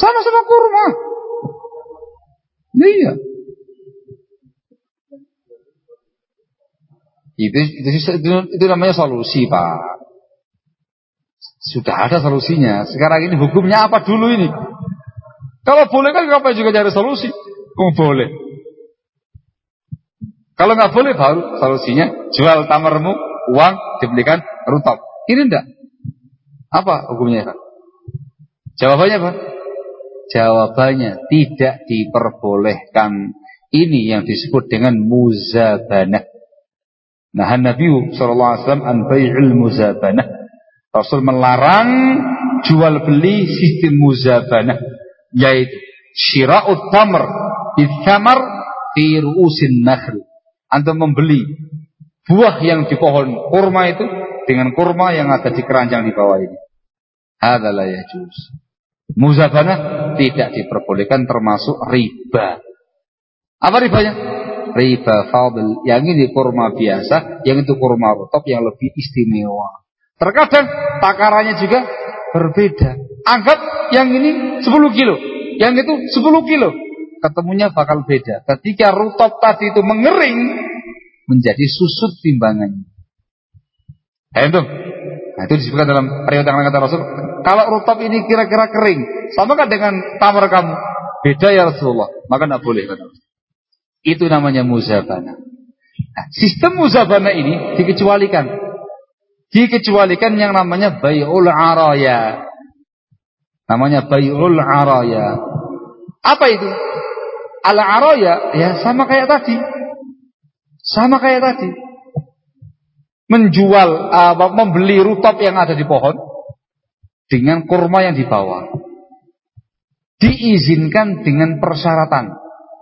Sama-sama kurma. Iya. Itu, itu, itu, itu namanya solusi, Pak. Sudah ada solusinya. Sekarang ini hukumnya apa dulu ini? Kalau boleh kan ngapain juga cari solusi? Oh, boleh. Kalau nggak boleh baru solusinya jual tamarmu, uang dibelikan rutab. Ini enggak. Apa hukumnya, Pak? Jawabannya apa? Jawabannya tidak diperbolehkan. Ini yang disebut dengan muzabanah. Nah, Nabi sallallahu alaihi wasallam an bai'il muzabanah. Rasul melarang jual beli sistem muzabanah, yaitu syira'ut tamr bithamar fi ru'usin nakhl. Anda membeli buah yang di pohon kurma itu dengan kurma yang ada di keranjang di bawah ini. Hadza la yajuz. Muzabanah tidak diperbolehkan, termasuk riba. Apa ribanya? Riba fadl. Yang ini kurma biasa, yang itu kurma rutop yang lebih istimewa. Terkadang takarannya juga berbeda. Anggap yang ini sepuluh kilo, yang itu sepuluh kilo. Ketemunya bakal beda. Ketika rutop tadi itu mengering, menjadi susut timbangannya. Entah. Nah, itu disebutkan dalam periode yang kata Rasul. Kalau rutop ini kira-kira kering, sama kan dengan tamar kamu? Beda ya Rasulullah. Maka tidak boleh, kata Rasul. Itu namanya muzabanah. Nah, sistem muzabanah ini dikecualikan. Dikecualikan yang namanya bai'ul araya. Namanya bai'ul araya. Apa itu? Al-araya ya sama kayak tadi. Sama kayak tadi. Menjual uh, membeli rutop yang ada di pohon dengan kurma yang dibawa. Diizinkan dengan persyaratan.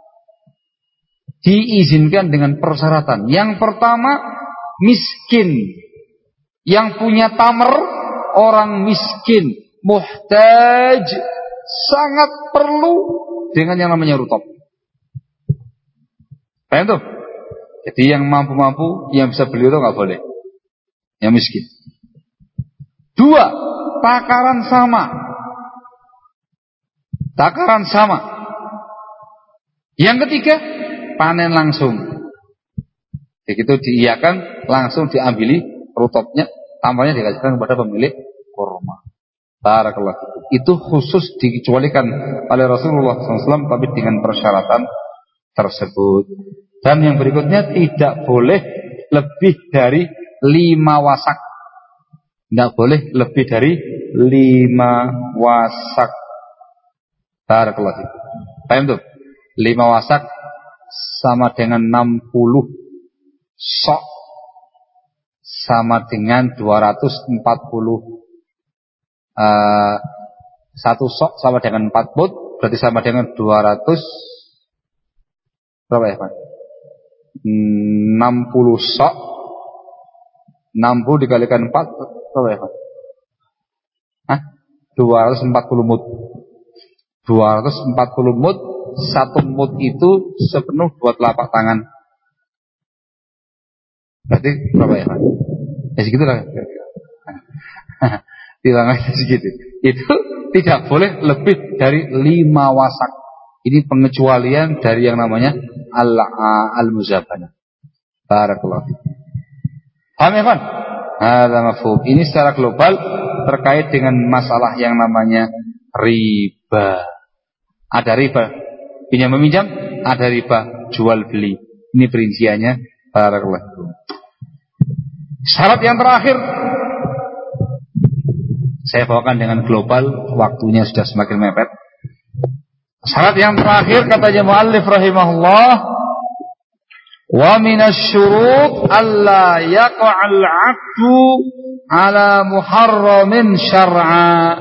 Diizinkan dengan persyaratan. Yang pertama, miskin. Yang punya tamar, orang miskin, muhtaj, sangat perlu dengan yang namanya rutop. Paham tuh? Jadi yang mampu-mampu, yang bisa beli itu nggak boleh. Yang miskin. Dua, takaran sama. Takaran sama. Yang ketiga, panen langsung. Begitu diiyakan, langsung diambili rutopnya, tamarnya dikasihkan kepada pemilik kurma. Barakallahu. Itu khusus dikecualikan oleh Rasulullah shallallahu alaihi wasallam, tapi dengan persyaratan tersebut. Dan yang berikutnya, tidak boleh lebih dari lima wasak. Tidak boleh lebih dari lima wasak. Barakallahu. Paham tuh? Lima wasak sama dengan enam puluh sok, sama dengan dua ratus empat puluh. Uh, satu sok sama dengan empat mud, berarti sama dengan dua ratus berapa ya Pak? enam puluh sok, enam puluh dikalikan empat berapa ya Pak? Hah? dua ratus empat puluh mud. dua ratus empat puluh mud, satu mud itu sepenuh dua telapak tangan. Berarti berapa ya Pak? Ya segitulah. Tilang aja segitu. Itu tidak boleh lebih dari lima wasak. Ini pengecualian dari yang namanya al-muzabanah. Barakallahu. Paham ya kan? Hadza mafhum. Ini secara global terkait dengan masalah yang namanya riba. Ada riba pinjam meminjam, ada riba jual beli. Ini perinciannya. Barakallahu. Syarat yang terakhir saya bawakan dengan global, waktunya sudah semakin mepet. Syarat yang terakhir katanya muallif rahimahullah, wa minasyurut alla yaqa'al 'aqdu ala muharramin syar'a.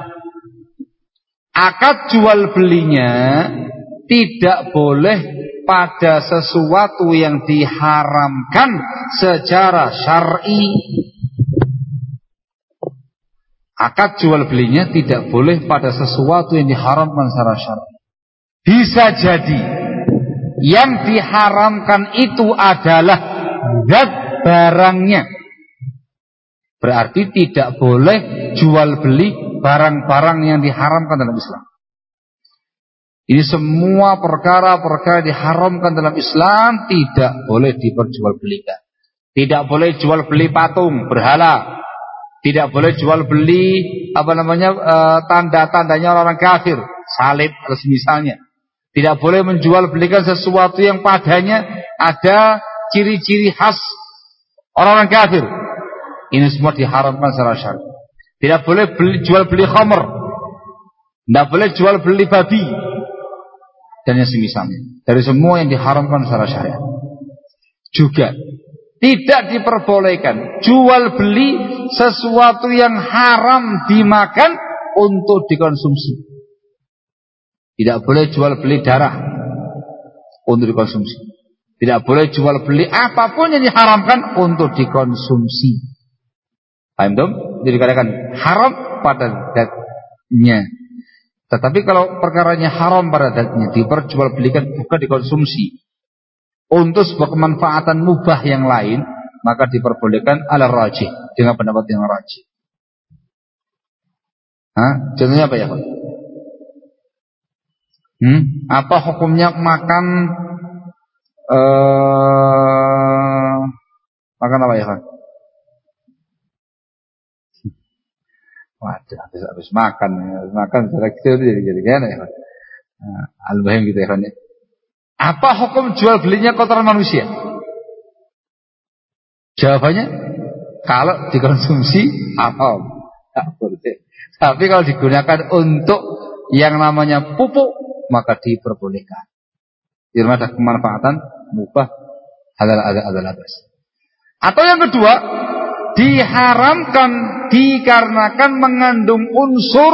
Akad jual belinya tidak boleh pada sesuatu yang diharamkan secara syar'i. Akad jual belinya tidak boleh pada sesuatu yang diharamkan secara syar'i. Bisa jadi yang diharamkan itu adalah zat barangnya. Berarti tidak boleh jual beli barang-barang yang diharamkan dalam Islam. Ini semua perkara-perkara diharamkan dalam Islam tidak boleh diperjualbelikan. Tidak boleh jual beli patung berhala. Tidak boleh jual beli apa namanya e, tanda-tandanya orang kafir, salib atau semisalnya. Tidak boleh menjual belikan sesuatu yang padanya ada ciri-ciri khas orang-orang kafir. Ini semua diharamkan secara syar'i. Tidak boleh beli, jual beli khamr. Tidak boleh jual beli babi dan yang semisalnya. Dari semua yang diharamkan secara syariat. Juga tidak diperbolehkan jual beli sesuatu yang haram dimakan untuk dikonsumsi. Tidak boleh jual beli darah untuk dikonsumsi. Tidak boleh jual beli apapun yang diharamkan untuk dikonsumsi. Paham dong? Jadi dikatakan haram pada zatnya. Tetapi kalau perkaranya haram pada zatnya, diperjualbelikan bukan dikonsumsi untuk sebuah kemanfaatan mubah yang lain, maka diperbolehkan ala rajih, dengan pendapat yang rajih. Hah? Contohnya apa ya, Pak? Hmm? Apa hukumnya makan uh, makan apa ya, Pak? Waduh, habis, habis makan, habis makan secara kecil jadi jadi gimana ya? Nah, al-bahim gitu ya, Pak. Apa hukum jual belinya kotoran manusia? Jawabannya, kalau dikonsumsi haram, tak boleh. Tapi kalau digunakan untuk yang namanya pupuk, maka diperbolehkan. Di rumah ada kemanfaatan mubah halal ada adalah bas. Atau yang kedua, diharamkan dikarenakan mengandung unsur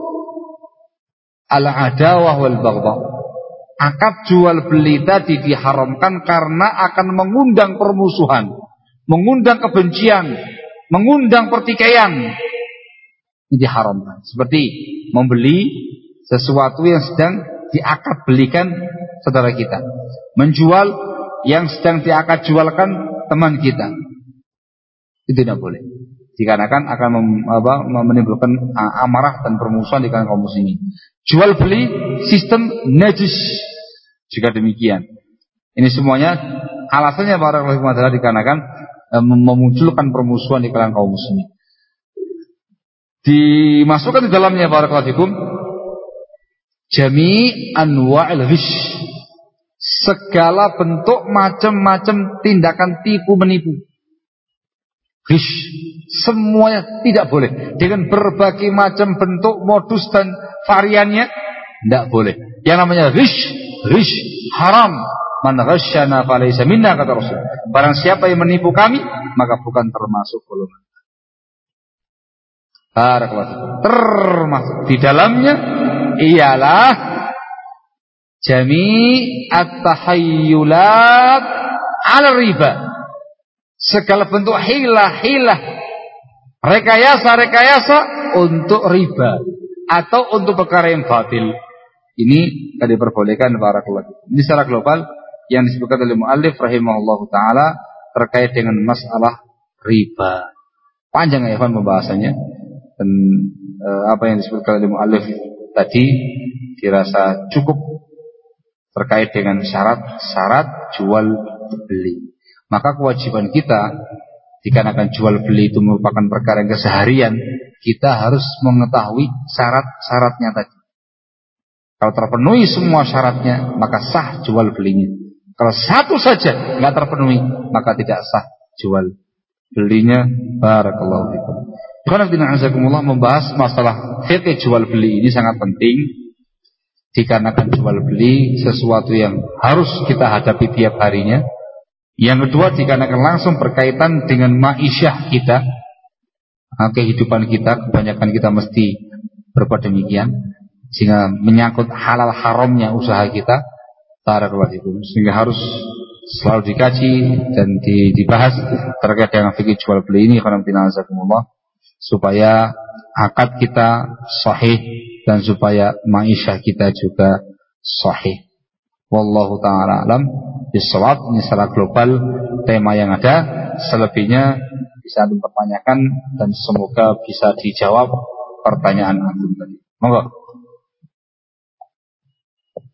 al-adawah wal baghdha. Akad jual beli tadi diharamkan karena akan mengundang permusuhan, mengundang kebencian, mengundang pertikaian. Ini diharamkan. Seperti membeli sesuatu yang sedang diakad belikan saudara kita, menjual yang sedang diakad jualkan teman kita. Itu tidak boleh. Dikarenakan akan mem, apa, menimbulkan amarah dan permusuhan di kalangan kaum muslimin. Jual beli sistem najis. Jika demikian, ini semuanya alasannya para ulama adalah dikarenakan e, memunculkan permusuhan di kalangan kaum muslimin. Dimasukkan di dalamnya para ulama jami' anwa'il ghish, segala bentuk macam-macam tindakan tipu menipu. Ghish semuanya tidak boleh, dengan berbagai macam bentuk, modus dan variannya tidak boleh. Yang namanya ghish, ghish haram. Man ghasyana falaysa minna, kata Rasul. Barang siapa yang menipu kami, maka bukan termasuk golongan. Barakallahu. Termasuk di dalamnya ialah jami' at-tahayyulat 'ala riba. Segala bentuk hilah-hilah, rekayasa-rekayasa untuk riba atau untuk perkara yang batil. Ini tidak diperbolehkan para keluarga. Ini secara global yang disebutkan oleh muallif rahimahullahu taala terkait dengan masalah riba. Panjang ya Ikhwan pembahasannya, dan e, apa yang disebutkan oleh muallif tadi dirasa cukup terkait dengan syarat-syarat jual beli. Maka kewajiban kita, dikarenakan jual beli itu merupakan perkara yang keseharian, kita harus mengetahui syarat-syaratnya tadi. Kalau terpenuhi semua syaratnya, maka sah jual belinya. Kalau satu saja nggak terpenuhi, maka tidak sah jual belinya. Barakallahu fikum. Alhamdulillah, membahas masalah fikih jual beli ini sangat penting, dikarenakan jual beli sesuatu yang harus kita hadapi tiap harinya. Yang kedua, dikarenakan langsung berkaitan dengan ma'isyah kita, kehidupan kita, kebanyakan kita mesti berbuat demikian, sehingga menyangkut halal haramnya usaha kita, sehingga harus selalu dikaji dan dibahas terkait dengan fikih jual beli ini, supaya akad kita sahih dan supaya ma'isyah kita juga sahih. Wallahu ta'ala alam bisawab. Ini secara global tema yang ada. Selebihnya bisa dipertanyakan dan semoga bisa dijawab pertanyaan antum tadi. Monggo.